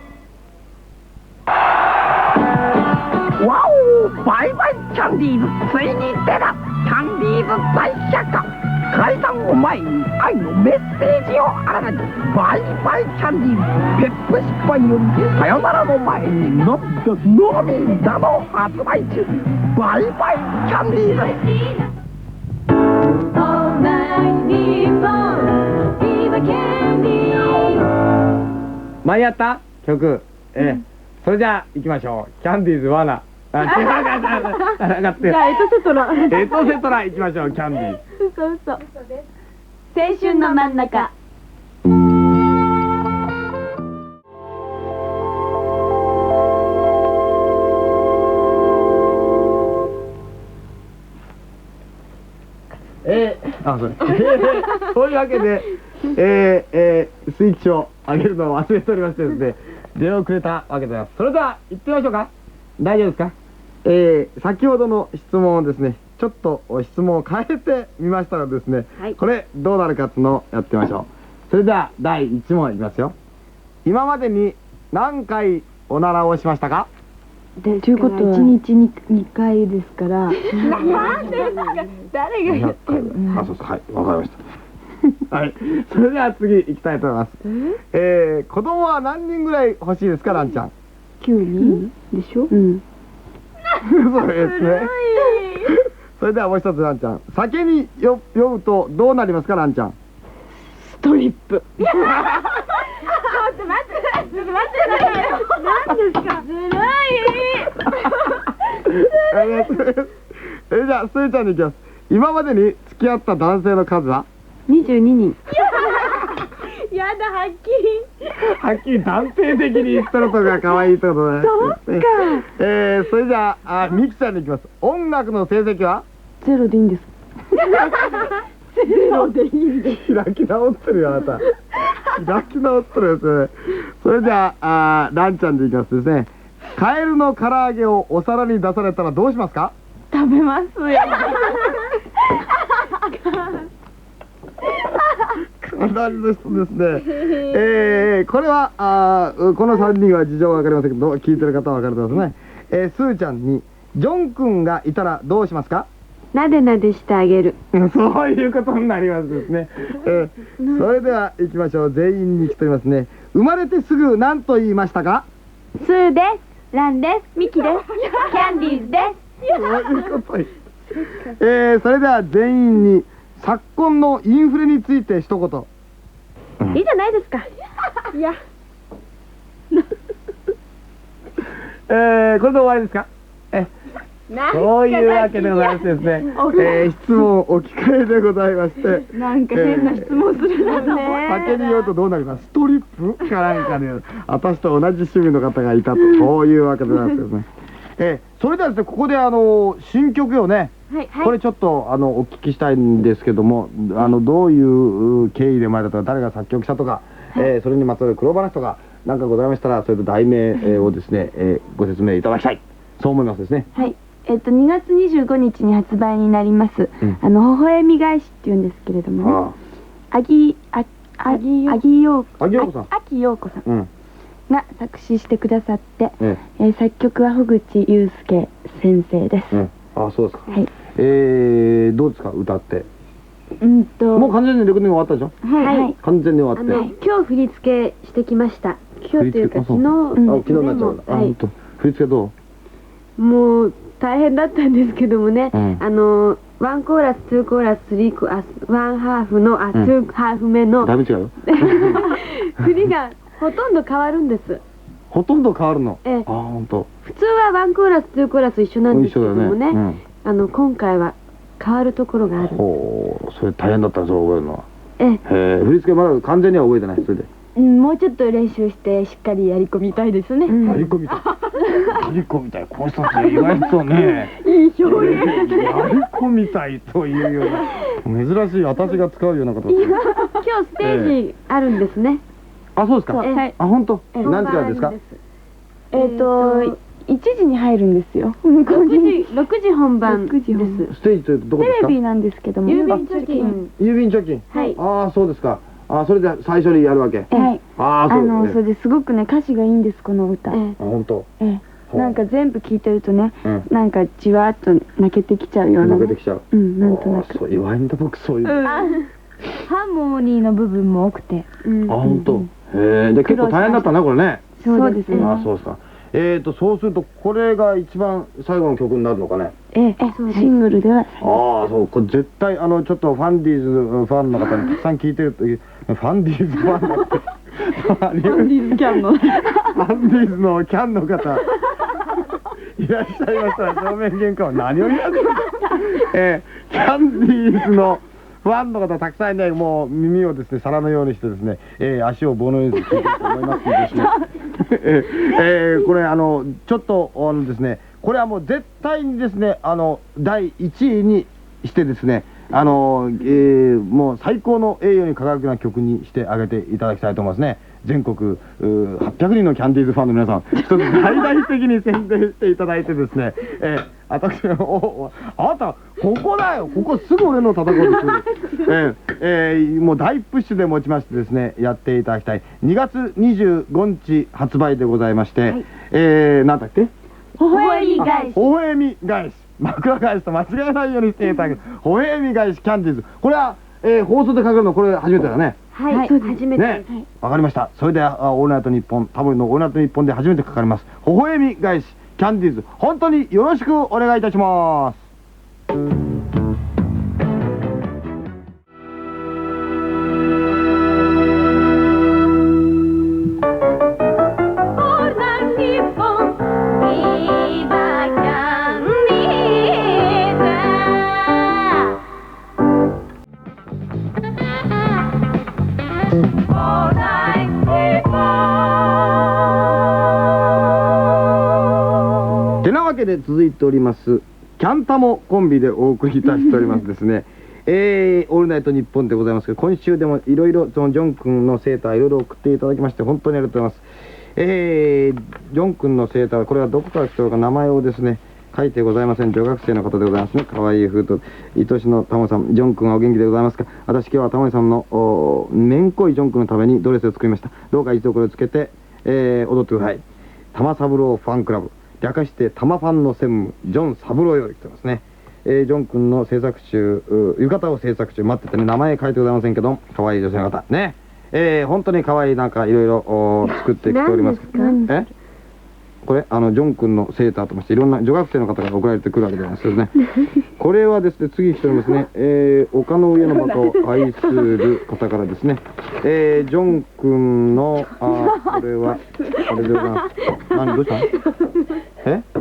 わお、バイバイキャンディーズ、ついに出た。キャンディーズ大百科。階段を前に愛のメッセージをあらがに。バイバイキャンディーズ、ペップ失敗よりさよならの前にの涙の発売中。バイバイキャンディーズ。 間に合った曲ええそれじゃあ行きましょうキャンディーズワナあ違う違う違う違う違うじゃあエトセトラ。 エトセトラ行きましょうキャンディー嘘嘘。青春の真ん中。 えー、あそうえーそういうわけで、えーえー、スイッチを上げるのを忘れておりましてですね電話をくれたわけでございますそれでは行ってみましょうか大丈夫ですかえー、先ほどの質問をですねちょっと質問を変えてみましたのでですね、 はい、 これどうなるかっていうのをやってみましょうそれではだいいち問いきますよ今までに何回おならをしましたかでということはいちにちににかいですからなんでですか。誰が言ってんの。 あ、そうそう、はい、わかりましたはい、それでは次行きたいと思いますえー、子供は何人ぐらい欲しいですか、ランちゃんきゅうにんでしょ。うんそうですねそれではもう一つランちゃん酒によ酔うとどうなりますか、ランちゃんストリップ。ちょっと待って、ちょっと待ってくださいよ。何ですか。ずるい。 えー、じゃあスーちゃんに行きます今までに付き合った男性の数はにじゅうににん。 やだ、はっきり。 はっきり断定的に言ったのとが可愛いってことでそっかえー、それじゃああミキちゃんに行きます音楽の成績はゼロでいいんですか。 ゼロでいいんです。 開き直ってるよあなた開き直ってるですねそれじゃああランちゃんでいきますですねカエルの唐揚げをお皿に出されたらどうしますか食べますよ。 かなりの人ですねえー、これはあーこのさんにんは事情が分かりませんけど聞いてる方は分かると思いますねえー、スーちゃんにジョン君がいたらどうしますかなでなでしてあげる。 そういうことになりますですね、えー、それでは行きましょう全員に来ておりますね生まれてすぐ何と言いましたかスーです。ランです。ミキです。キャンディーズです。 そういうこと言えー、それでは全員に昨今のインフレについて一言いいじゃないですか。いや。 えー、これで終わりですかえそういうわけでございましてですね、えー、質問置き換えでございまして、 なんか変な質問するなね。 先に言うとどうなります？ストリップかなんかね、私と同じ趣味の方がいたと、そういうわけでございますですね。えー、それではですね、ここであの新曲をね、 はい、 これちょっとあのお聞きしたいんですけども、あのどういう経緯で生まれたとか、誰が作曲したとか、えー、それにまつわる苦労話とか何かございましたら、それと題名えーをですね、えー、ご説明いただきたい、そう思いますですね。 はい、えっとにがつにじゅうごにちに発売になります、 うん、 あの微笑み返しっていうんですけれどもね、あぎああぎあぎようあぎようこさんあきようこさん、 うんが作詞してくださって、 ええー、作曲は樋口祐介先生です。 うん、あ、そうですか。 はい。 えー、どうですか、歌って。 うんと。 もう完全にレコーディング終わったでしょ。 はい。はい、 完全に終わって。 あの今日振り付けしてきました。今日というか昨日、 うん、あ、昨日になっちゃう。あ、本当。振り付けどう？もう大変だったんですけどもね。うん、あのワンコーラス、ツーコーラス、スリーコーラス、ワンハーフのあ、ツーハーフ目の。 だいぶ違うよ。 振りがほとんど変わるんです。 ほとんど変わるの。 ええ、 あ、本当。 普通はワンコーラス、ツーコーラス一緒なんですけどもね。うん、あの今回は変わるところがある。 ほう、それ大変だったんですよ、覚えるのは。 ええ。 へえ、振り付けまだ完全には覚えてない、それで。 うん、もうちょっと練習してしっかりやり込みたいですね。 やり込みたい。やり込みたい。こうしたって意外とね。 いい表現。 やり込みたいというような珍しい私が使うようなこと。 今日ステージあるんですね。 あ、そうですか。はい。あ、本当。何時からですか。えっといちじに入るんですよ。ろくじろくじ本番です。 ステージというとどこですか。 テレビなんですけども。郵便貯金。 郵便貯金。はい。ああ、そうですか。あ、それで最初にやるわけ。はい。ああ、そうですね。あのそれですごくね歌詞がいいんですこの歌。あ、本当。ええ。なんか全部聞いてるとね、なんかじわっと泣けてきちゃうような。泣けてきちゃう。うん、なんとなく。そう、意外に僕そういう。ハーモニーの部分も多くて。あ、本当。へえ、で結構大変だったなこれね。そうですね。あ、そうですか。えーとそうするとこれが一番最後の曲になるのかね。ええ、シングルでは。ああ、そう、これ絶対あのちょっとファンディーズファンの方にたくさん聞いてるというファンディーズファンだって。ファンディーズキャンのファンディーズのキャンの方いらっしゃいましたら正面玄関は何を言われてる。えー、キャンディーズのファンの方たくさんね、もう耳をですね皿のようにしてですね、えー、足を棒のようにして聞いてると思いますのでですねえーえー、これあのちょっとあのですね、これはもう絶対にですねあのだいいちいにしてですね、あの、えー、もう最高の栄誉に輝くような曲にしてあげていただきたいと思いますね。全国はっぴゃくにんのキャンディーズファンの皆さん、一つ大々的に宣伝していただいてですね、えー、私おあなたここだよ、ここすぐ俺の叩こうとする、えーえー、もう大プッシュでもちましてですねやっていただきたいにがつにじゅうごにち発売でございまして、はい、えー、なんだっけ、微笑み返し、微笑み返し、枕返しと間違えないようにしていただく微笑み返しキャンディーズ、これは、えー、放送でかけるのこれ初めてだね。はい、初めてね。わかりました。それではオールナイトニッポン、タモリのオールナイトニッポンで初めてかかります微笑み返しキャンディーズ、本当によろしくお願いいたします。てなわけで続いておりますキャンタモコンビでお送りいたしておりますですねえー、オールナイトニッポンでございますけど、今週でもいろいろそのジョン君のセーターいろいろ送っていただきまして本当にありがとうございます。えー、ジョン君のセーター、これはどこから来たのか名前をですね書いてございません。女学生の方でございますね。かわいい風と愛しのタモさん、ジョン君はお元気でございますか。私今日はタモリさんのめんこいジョン君のためにドレスを作りました。どうか一度これをつけて、えー、踊ってください。玉三郎ファンクラブ、略して玉ファンの専務ジョン三郎より来てますね。えー、ジョン君の制作中浴衣を制作中待っててね、名前書いてございませんけどかわいい女性の方ね、えー、本当にかわいいなんかいろいろ作ってきております。えこれあのジョン君のセーターとましていろんな女学生の方が送られてくるわけでございますけどねこれはですね次来ておりますね、えー、丘の上の的を愛する方からですね、えー、ジョン君のあこれはあれでございます。何どうしたのえ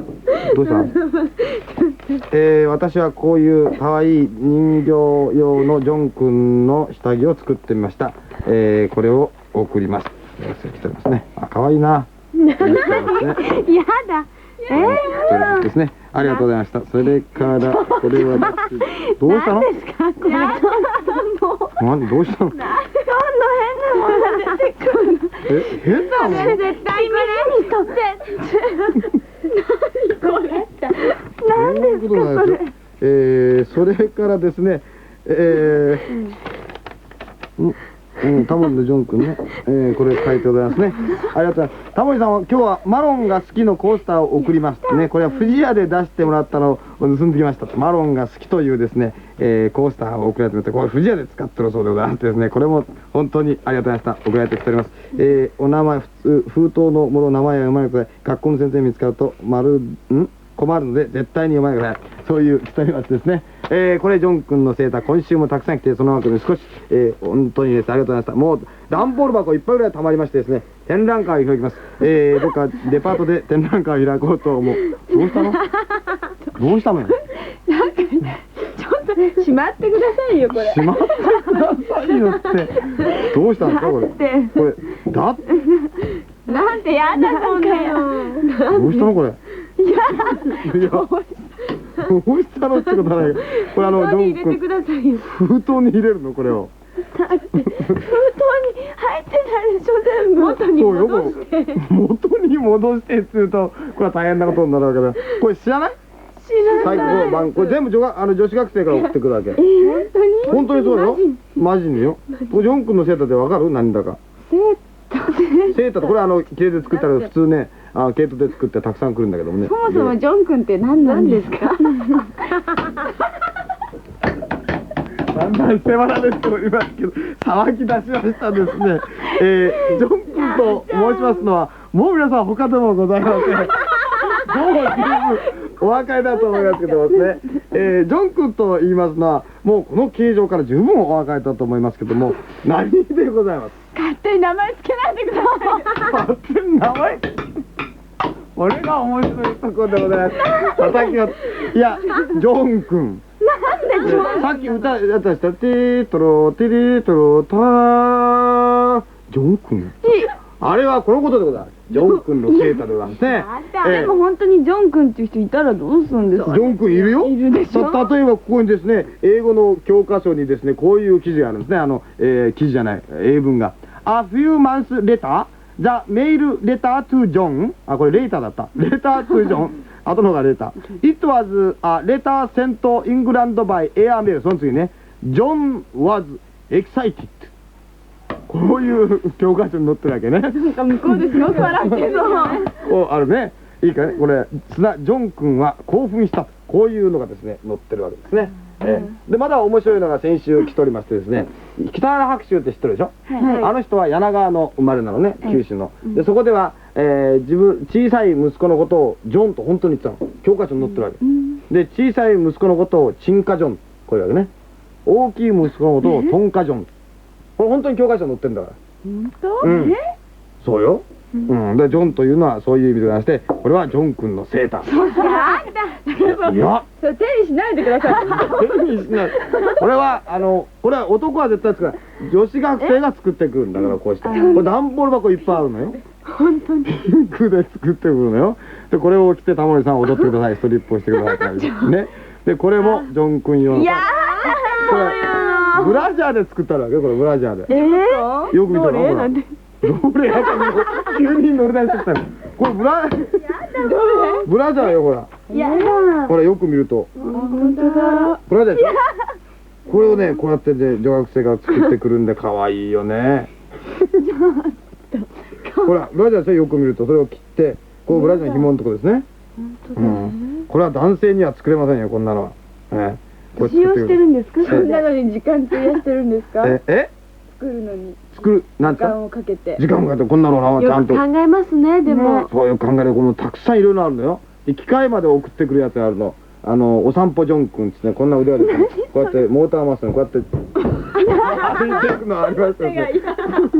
どうしたの？えー、私はこういう可愛い人形用のジョン君の下着を作ってみました。えー、これを送ります。来てますね。あ、可愛いな。 やだ。えー、ですね。ありがとうございました。それからこれはどうしたの？ 何ですかこれ？ 何どうしたの？ どんどん変なものが出てくる。 え、変なの？ 絶対これにとって何これ？何ですかこれ？ えー、それからですね、えー、うんうん、タモリのジョン君ね、えー、これ書いてございますね。ありがとうございます。タモリさんは今日はマロンが好きのコースターを送りますね。これは富士屋で出してもらったのを盗んできました。マロンが好きというですね、えー、コースターを送られてみて、これ富士屋で使ってるそうでございましてですね、これも本当にありがとうございました。送られてきております。えー、お名前、普通、封筒のもの名前が読まれてください。学校の先生に見つかると、丸、ん困るので絶対に読まないでください。そういう来ておりますですね。えー、これジョン君のセーター今週もたくさん来て、その枠に少し、えー、本当にですありがとうございました。もう段ボール箱いっぱいぐらい溜まりましてですね、展覧会を開きます。えー、どっかデパートで展覧会を開こうと思う。どうしたの？どうしたのよ。 なんかちょっとしまってくださいよこれ。 しまってくださいよってどうしたんですかこれ？これだってなんてやだそんなの。 どうしたのこれ？いや、いやどうしたのってことはないけど、これあのジョン君封筒に入れるのこれを。 だって封筒に入ってないでしょ全部。元に戻して。 元に戻してって言うとこれは大変なことになるわけだ。これ知らない？ 知らない。 最後これ全部女があの女子学生から送ってくるわけ。 えー、 本当にそうよ。マジによ。ジョン君のセーターでわかる？何だか。 セーター。 セーターとこれあの毛で作ったら普通ね。あ、毛糸で作ってたくさん来るんだけどもね。 そもそもジョン君って何なんですか？ だんだん迫られておりますけど、騒ぎ出しましたですね。えー、ジョン君と申しますのは、もう皆さん他でもございません。どうも十分お分かりだと思いますけどもね、えー、ジョン君と言いますのは、もうこの形状から十分お分かりだと思いますけども、何でございます？ 勝手に名前つけないでください。 勝手に名前？これが面白いところでございます。佐々木が、いや、ジョン君。 なんでジョン？ さっき歌やったしたテートロテレートロタージョン君。あれはこのことでございます。ジョン君のセーターでございますね。 でも本当にジョン君っていう人いたらどうするんですか？ ジョン君いるよ。 いるでしょ。 た例えばここにですね、英語の教科書にですね、こういう記事があるんですね。あの、えー、記事じゃない、英文が。A few months later, the mail letter to John。あ、これレーターだった。レター to John。後の方がレーター。It was a letter sent to England by air mail。その次ね、John was excited。こういう教科書に載ってるわけね。 なんか向こうですごく笑ってるの。 こうあるね。いいかね、これ、すな、ジョン君は興奮した。こういうのがですね、載ってるわけですね。えー、で、まだ面白いのが先週来ておりましてですね、北原白秋って知ってるでしょ？はい、あの人は柳川の生まれなのね、九州の。で、そこでは、えー、自分、小さい息子のことをジョンと本当に言ってたの。教科書に載ってるわけ。で、小さい息子のことをチンカジョン。こういうわけね。大きい息子のことをトンカジョン。これ本当に教科書に載ってるんだから。 本当？ うん。そうよ。うん、でジョンというのはそういう意味でございまして、これはジョン君のセーター。いや、 それ手にしないでください。 手にしない。これはあのこれは男は絶対作らない。女子学生が作ってくるんだからこうして。これ段ボール箱いっぱいあるのよ。 本当に。 ピンクで作ってくるのよ。でこれを着てタモリさん踊ってください。ストリップをしてください。ね。でこれもジョン君用の。いやこれブラジャーで作ったわけこれブラジャーで。 ええ。 よく見たらほら。どれやったの？急に乗り出してきたの。これブラブラジャーよほら。 やだ。 ほらよく見ると。 本当だ。 ブラジャーでしょ。これをねこうやってね女学生が作ってくるんで可愛いよね。ほらブラジャーでしょよく見るとそれを切ってこうブラジャーの紐のとこですね。うん。これは男性には作れませんよこんなのは。ね。 使用してるんですか？そんなのに時間費やしてるんですか？ ええ？ 作るのに。 作るなん時間をかけて時間をかけてこんなのなちゃんと考えますねでもそういう考えでこのたくさんいろいろあるのよ。機械まで送ってくるやつがあるの。あのお散歩ジョン君ですねこんな腕がですねこうやってモーター回すのこうやって歩いていくのありますよね。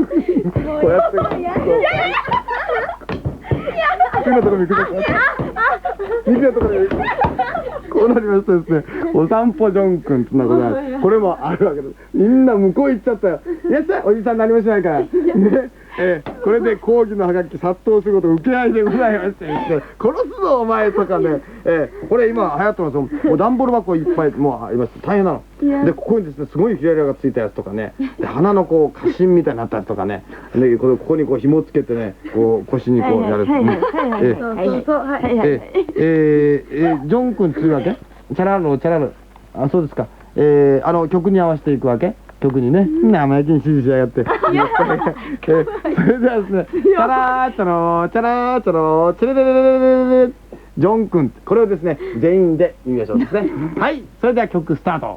こうやって次のところに行くと右のところでこうなりますとですね、お散歩ジョン君ってなことがある。これもあるわけです。みんな向こう行っちゃったよ。いやさ、おじさん何もしないからね。えー、これで抗議のハガキ殺到すること受け合いでございましてですね、殺すぞお前とかね、えー、これ今流行ってますよ。もう段ボール箱いっぱいもうありまして大変なの。でここにですねすごいヒラヒラがついたやつとかね、で鼻のこう花芯みたいになったやつとかね、でこれここにこう紐つけてね、こう腰にこうやる。 はいはいはいはいそうそうはいはいはいえー、えー、えー、ジョン君っていうわけ？チャラルチャラル。あ、そうですか。えー、あの曲に合わせていくわけ？曲にね、生意気に指示しやがって。えー、それではですね、チャラーチャロー、チャラーチャロー、チャレレレレレレレレ、ジョン君、これをですね、全員で言いましょうですね。はい、それでは曲スタート。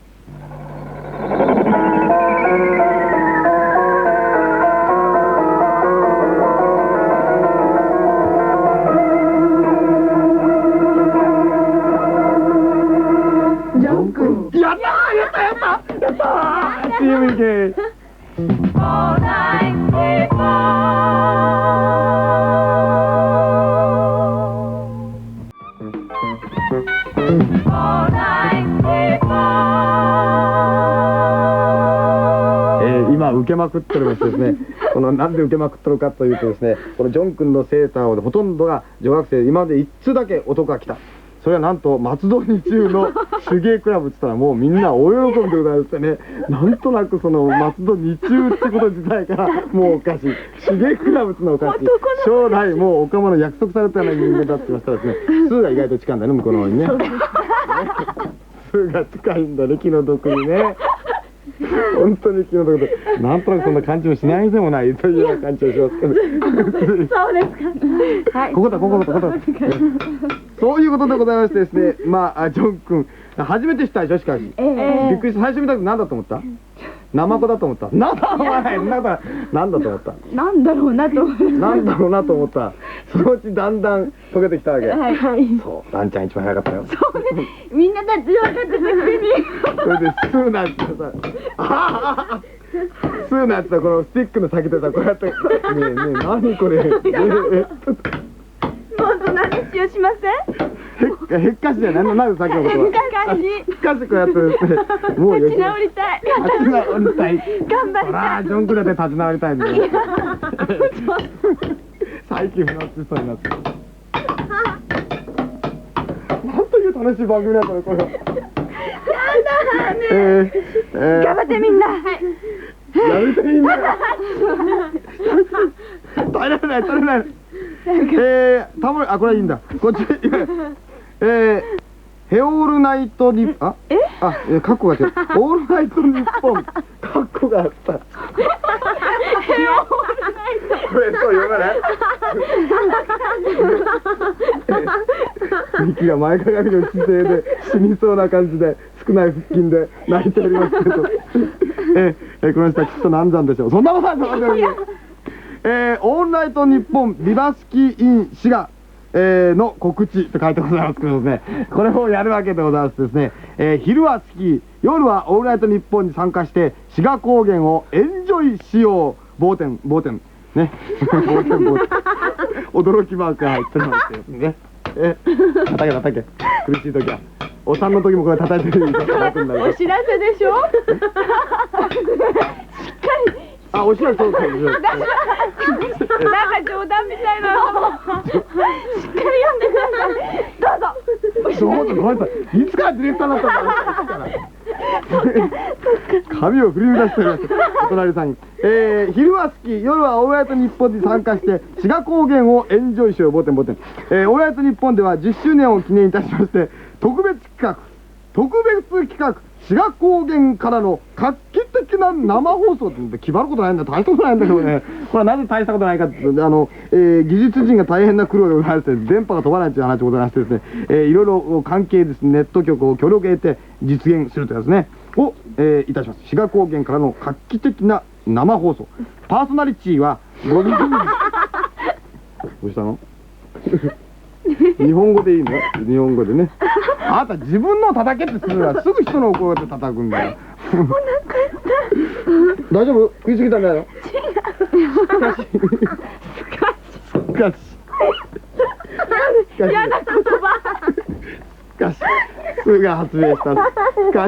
ジョン君。やったーやったやったやったー シーエム 行け。今受けまくっておりましてですね、このなんで受けまくってるかというとですね、このジョン君のセーターをほとんどが女学生で、今までいっつだけ男が来た。それはなんと松戸二中の手芸クラブって言ったらもうみんな大喜びでございましてね、なんとなくその松戸二中ってこと自体からもうおかしい、手芸クラブってのおかしい、将来もう岡間の約束されたような人間だって言いましたらですね、数が意外と近いんだね向こうの方にね。数が近いんだね、気の毒にね。本当に気の毒で、なんとなくそんな感じもしないでもないというような感じがしますけど。 そうですか。はい。 ここだここだここだ。そういうことでございましてですね、まあジョン君初めて知ったでしょ、しかし。 ええ。 びっくりした。最初見た時何だと思った？ナマコだと思った。なんだお前、なんだなんだと思った。 なんだろうなと。 なんだろうなと思った。そのうちだんだん溶けてきたわけ。 はいはい。 そう、ランちゃん一番早かったよ。 そうね。みんなたち分かった時に。 それでスーナってさ、ああスーナってさ、このスティックの先でさ、こうやって、ねえねえ、何これ。ねえ、 本当何しよしません？ へっへっかしじゃないの、なんでさっきのことは。 へっかしへっかしこうやってですね、もう立ち直りたい。 立ち直りたい。 頑張りたい。 ほら、ジョンクだって立ち直りたいんだよ。最近ふなっちそうになって。なんという楽しい番組なんだろう、これ。 やだね。 えー、えー、 頑張ってみんな。はい。 やめてみんな。耐えられない、耐えられない。えー、たまに、あ、これはいいんだ。こっち、えー、ヘオールナイトニッポン、あ、 えあ、えー、カッコが違う。オールナイトニッポン、カッコがあった。 ヘオールナイト。 これ、そう読めない？ミキが前かがみの姿勢で死にそうな感じで少ない腹筋で泣いておりますけど、えー、この人はきっと難産でしょう。そんなことはない。えー、オールナイトニッポンビバスキイン滋賀、えー、の告知と書いてございますけどですね、これをやるわけでございますですね、えー、昼はスキー、夜はオールナイトニッポンに参加して滋賀高原をエンジョイしよう。ボーテンボーテンね、ボーテンボーテン驚きマークが入ってますけどね。え、叩け叩け、苦しい時はお産の時もこれ叩いてるんだから楽になる。 お知らせでしょ。しっかり。 あ、お知らせそうそうそう。 なんか冗談みたいなの。しっかり読んでください。どうぞ。 そうだ、ごめんなさい。いつからディレクターになったんだろう。髪を振り乱しております。お隣さんに。えー、昼はスキー、夜はオールナイトニッポンに参加して滋賀高原をエンジョイしよう。ボーテンボーテン。えー、オールナイトニッポンではじゅっしゅうねんを記念いたしまして特別企画、特別企画。滋賀高原からの画期的な生放送って決まることないんだ、大したことないんだけどね。これはなぜ大したことないかっていうと、あの、えー、技術人が大変な苦労でございまして、電波が飛ばないという話でございましてですね、えー、いろいろ関係ですね、ネット局を協力を得て実現するというですね、を、えー、いたします。滋賀高原からの画期的な生放送。パーソナリティはごにん。どうしたの？日本語でいいの？日本語でね。あなた自分の叩けってするからすぐ人のをこうやって叩くんだよ。お腹痛い。大丈夫？食いすぎたんだよ。違う。スカシ。スカシ。スカシ。 やだ。 スーが発明したすかし。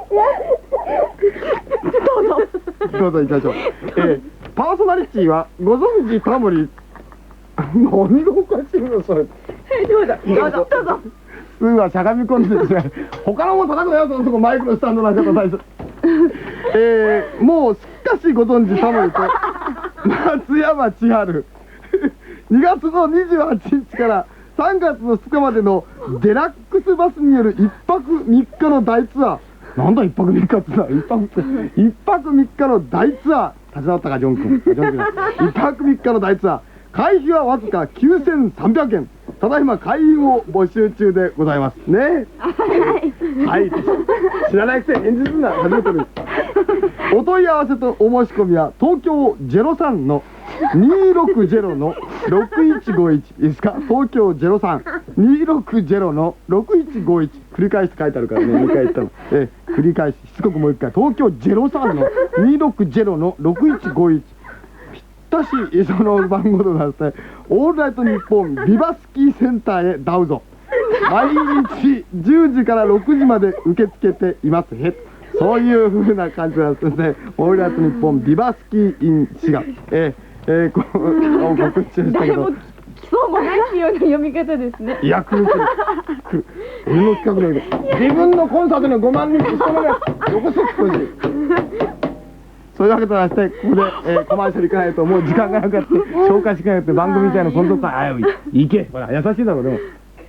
どうぞどうぞ行きましょう。えー、パーソナリティはご存知タモリ。何がおかしいのそれ。 どうぞどうぞどうぞ。 スーはしゃがみ込んでしまう。他のもん叩くなよそのとこマイクのスタンドなんか叩いて。えー、もうすっかしご存知タモリと松山千春。にがつのにじゅうはちにちからさんがつのふつかまでのデラックスバスによるいっぱくみっかの大ツアー。なんだいっぱくみっかってのは。いっぱくっていっぱくみっかの大ツアー。立ち直ったかジョン君。ジョン君いっぱくみっかの大ツアー。会費はわずかきゅうせんさんびゃくえん。ただいま会員を募集中でございますね。はい、知らないくせに返事すんな。初めてです。お問い合わせとお申し込みは東京ゼロさんのにーろくゼロのろくいちごいちいいですか。東京ゼロさん にーろくゼロのろくいちごいち。繰り返し書いてあるからね。にかい言ったの。え繰り返ししつこくもう一回。東京ゼロさんのにーろくゼロのろくいちごいち。たしその番号となってオールナイトニッポンビバスキーセンターへどうぞ。毎日じゅうじからろくじまで受け付けていますへ。そういう風な感じなんですね。オールナイトニッポンビバスキーイン滋賀。えー、えー、こう告知したけどそうもないっていうような読み方ですね。 いや来る来る来る。俺の企画で自分のコンサートのごまんにん人がよこそ少し。そういうわけとなしてここで、えー、コマーシャル行かないともう時間がなくなって紹介していかないと番組みたいな存続感。ああ行けほら優しいだろうでも。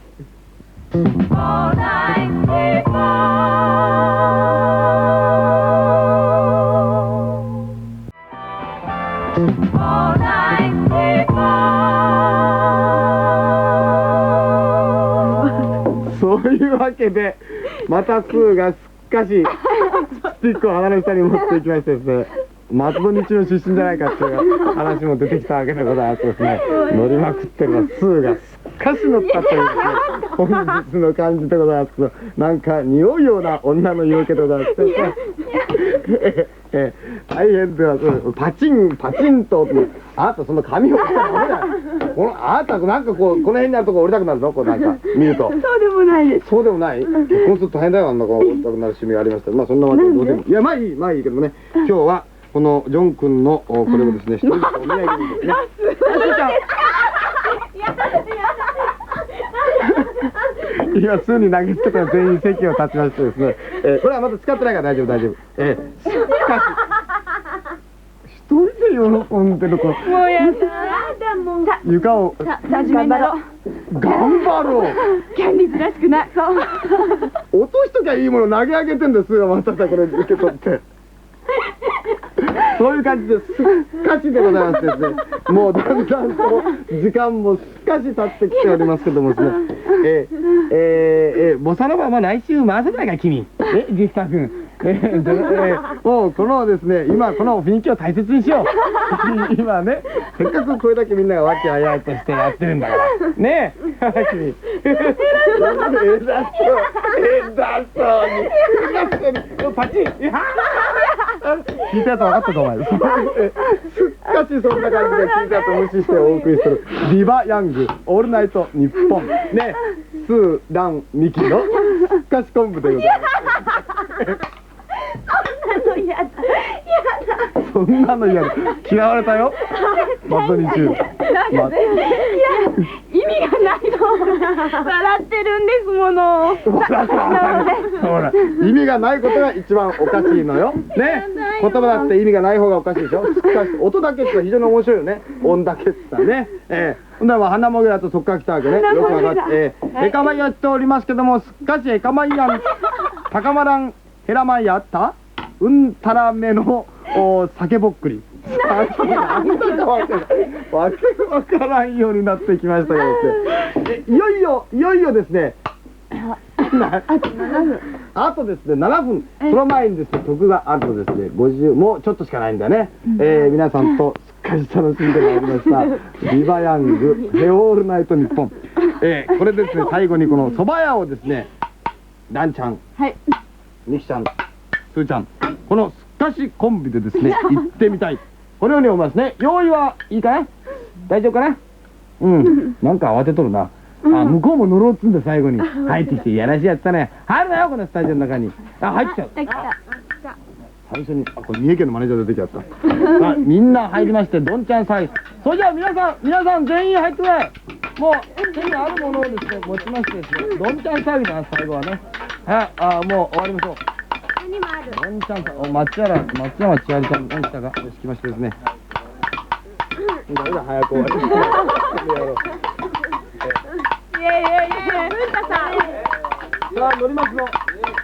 そういうわけでまたスーがすっかしスティックを鼻の下に持っていきましてですね、松戸日の出身じゃないかっていう話も出てきたわけでございますですね。乗りまくってるのはスーがすっかし乗ったというですね本日の感じでございますけど、なんか匂うような女の色気でございます。ええ大変ではパチンパチンとあなたその髪を折ったらダメだよ。このあなたなんかこうこの辺にあるとこ折りたくなるのこうなんか見ると。 そうでもないです。 そうでもない。結婚すると大変だよあんなこう折りたくなる趣味がありました。まあそんなわけでどうでもいやまあいいまあいいけどね。今日はこのジョン君のこれをですね一人ずつお土産にですね。今すぐに投げつけたら全員席を立ちましてですね、えー、これはまだ使ってないから大丈夫大丈夫。えー、しかし一人で喜んでる子もうやだやだもう。 床をさ真面目になろう。 頑張ろう。 キャンディーズらしくない。そう落としときゃいいもの投げ上げてんですよ。またさこれ受け取ってそういう感じです。すっかしでございますですね。もうだんだんと時間もすっかし経ってきておりますけどもですね。えー、えー、えー、ボサノバはまあ来週回せないか君。え、実際君。えー、えー、もうこのですね、今この雰囲気を大切にしよう。今ね、せっかくこれだけみんなが和気あいあいとしてやってるんだから。ねえ、君。偉そう、偉そうに。偉そうに。パチン。聞いたやつ分かったかお前。すっかしそんな感じで聞いたやつ無視してお送りするビバヤングオールナイトニッポンね、スーランミキのすっかし昆布でございます。 そんなの嫌だ。 そんなの嫌だ。嫌われたよ。マッドに中。 いや意味がないの。笑ってるんですもの。 ほら意味がないことが一番おかしいのよ。ね。言葉だって意味がない方がおかしいでしょ。音だけって非常に面白いよね。音だけってさね。ええ。ほんでは花もぐらとそっから来たわけね。よくわかって。えかまいやっておりますけども、すっかしえかまいやん高まらんヘラマイやったうんたらめのお酒ぼっくり。なんだかわけわけわからんようになってきましたけどですね。いよいよいよいよですね。あとですねななふん、その前にですね曲があるとですねごじゅうもうちょっとしかないんだね。えー、皆さんとすっかり楽しんでまいりましたビバヤングヘオールナイトニッポン。えー、これですね最後にこの蕎麦屋をですねランちゃん、 はい、 ミキちゃん、スーちゃん、このすっかしコンビでですね行ってみたいこのように思いますね。用意はいいかい大丈夫かな。うんなんか慌てとるな。 あ、向こうも乗ろうっつんで最後に入ってきていやらしいやつだね。入るなよこのスタジオの中に。あ、入っちゃう。 来た。 最初に、あ、これ三重県のマネージャー出てきちゃった。あ、みんな入りまして、どんちゃん騒ぎ。それじゃあ皆さん、皆さん全員入ってくれ。もう、手にあるものをですね、持ちましてですね、どんちゃん騒ぎだな、最後はね。はい、あ、もう終わりましょう。 何もある。 どんちゃんさん、お、松原、松山千春ちゃん、どん来たか、よし、来ましてですね。ダメだ、早く終わり。やろう。 いやいやいや、文太さん。 さあ、乗りますの。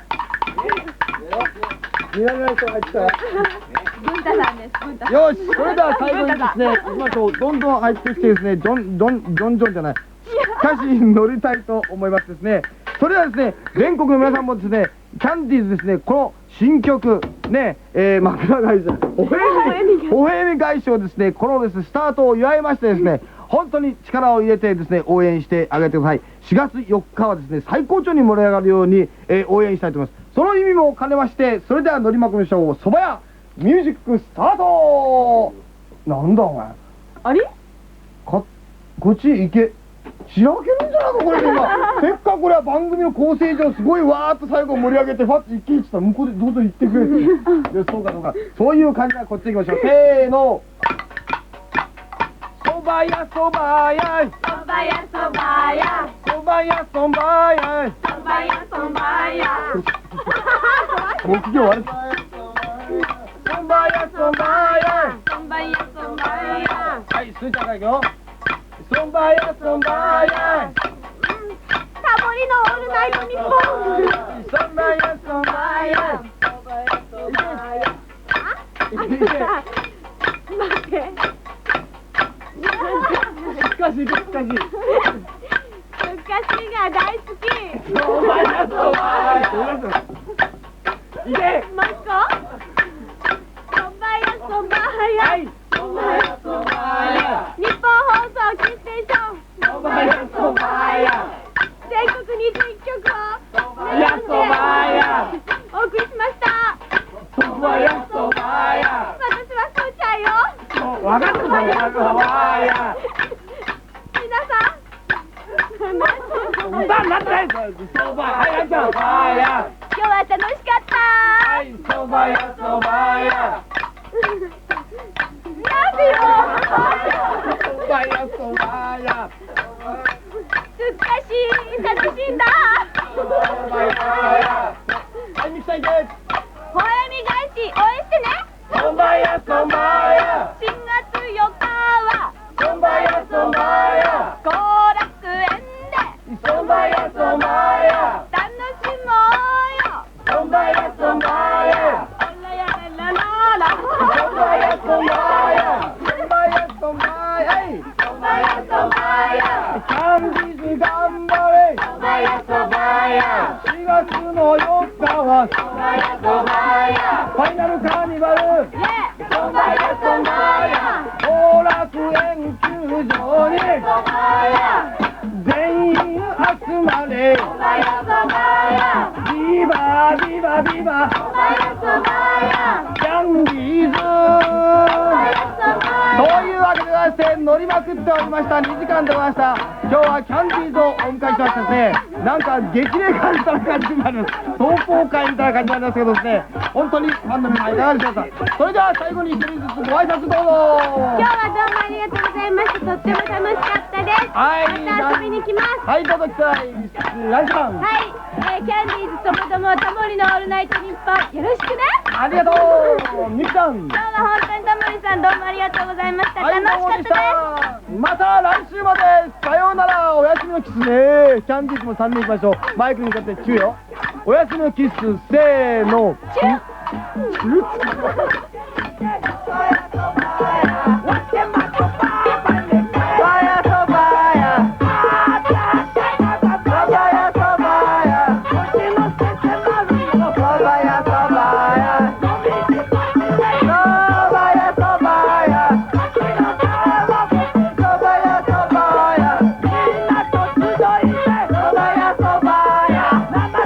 見られない人が入ってきたら。 文太さんです。文太さん。 よし、それでは最後にですね、行きましょう。どんどん入ってきてですね、どんどんどんどんじゃない。しかし乗りたいと思いますですね。それではですね、全国の皆さんもですね、キャンディーズですね、この新曲ね、えー、枕会社、おへみ、おへみ会社をですね、このですね、スタートを祝いましてですね、本当に力を入れてですね、応援してあげてください。しがつよっかはですね、最高潮に盛り上がるように、えー、応援したいと思います。その意味も兼ねまして、それでは乗りまくりましょう。そば屋ミュージックスタート。なんだお前。 あれ？ か、こっち行け。しらけるんじゃないかこれで今。せっかくこれは番組の構成上すごいわーっと最後盛り上げてファッと一気にしたら向こうでどうぞ行ってくれって。でそうかそうか。そういう感じはこっち行きましょう。せーの。そば屋そば屋。 そば屋そば屋。 そば屋そば屋。 そば屋そば屋。 もう企業悪い。そば屋そば屋。 そば屋そば屋。 はい、すーちゃんからいくよ。そば屋そば屋。 タモリのオールナイトニッポン。 そば屋そば屋。 そば屋そば屋。あ、あのさ、待って。 しかししかし。 昔が大好き。 そば屋そば屋。いけ。 もう一個。そば屋そば屋。 そば屋そば屋。 日本放送キーステーション。 そば屋そば屋。 全国にじゅういっきょくをそば屋そば屋。 お送りしました。 そば屋そば屋。 私はすーちゃんよ。 わかったそば屋そば屋。 皆さん。 歌になってないそば屋そば屋。 今日は楽しかったー。 はい、そば屋そば屋。 なんでよ。 そば屋そば屋。 すっかし楽しんだ。 はい、ミキさんいけ。 ほえみ返し応援してね。 そば屋そば屋。 しがつよっかはそば屋そば屋。 後楽園でそば屋そば屋。 楽しもうよ。 そば屋そば屋。 あらやらららら。 そば屋そば屋。そば屋そば屋。 そば屋そば屋。 キャンディーズ頑張れ。 そば屋そば屋。 しがつのよっかはそば屋そば屋。 ファイナルカーニバル。 イエー。そば屋そば屋。 後楽園球場にそば屋。 全員集まれ。 そば屋そば屋。 ビバビバビバ。 そば屋そば屋。 キャンディーズ。そういうわけでございまして乗りまくっておりましたにじかんでございました。今日はキャンディーズをお迎えしましたですね。なんか激励会みたいな感じになります。同好会みたいな感じになりますけどですね、本当にファンの皆さんいかがでしょうか。それでは最後に一人ずつご挨拶どうぞ。 今日はどうもありがとうございました。とっても楽しかったです。 はいまた遊びに来ます。 はい、どうぞ来たいランちゃん。 はい、えー、キャンディーズともどもタモリのオールナイトニッポンよろしくね。 ありがとうミキさん。 どうも本当にタモリさんどうもありがとうございました。 はい、 楽しかどうもでしったた。また来週まで。さようなら。おやすみのキスね。キャンディーズもさんにん行きましょう。マイクに向かってチューよ。おやすみのキスせーの。 チュッ。 チュッ。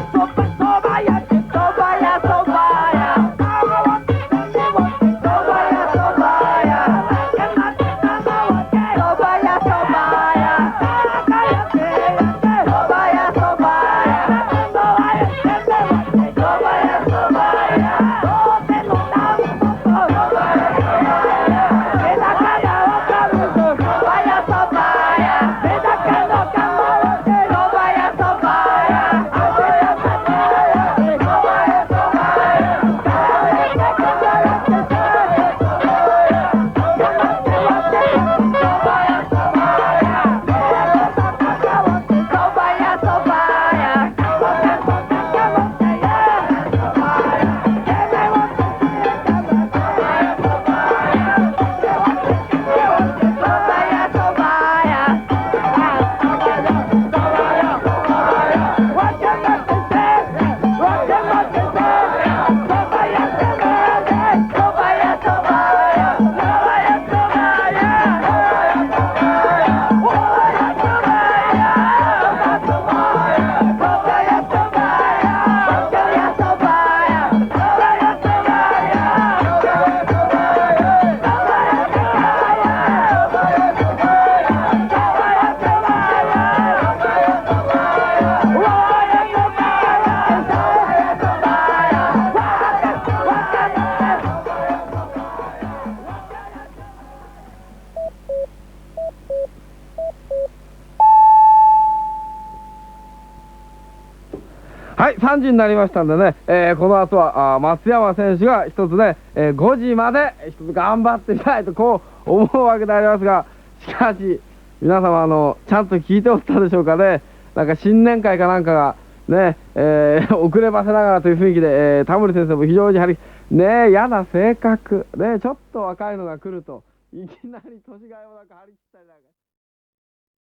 そばさんじになりましたんでね、えーこの後はあー松山選手が一つね、えーごじまで一つ頑張ってみたいとこう思うわけでありますが、しかし皆様あのちゃんと聞いておったでしょうかね。なんか新年会かなんかがね、えー遅ればせながらという雰囲気で、えー、田森先生も非常に張りねえ嫌な性格ね、ちょっと若いのが来るといきなり年がいもなく張り切ったりなんか。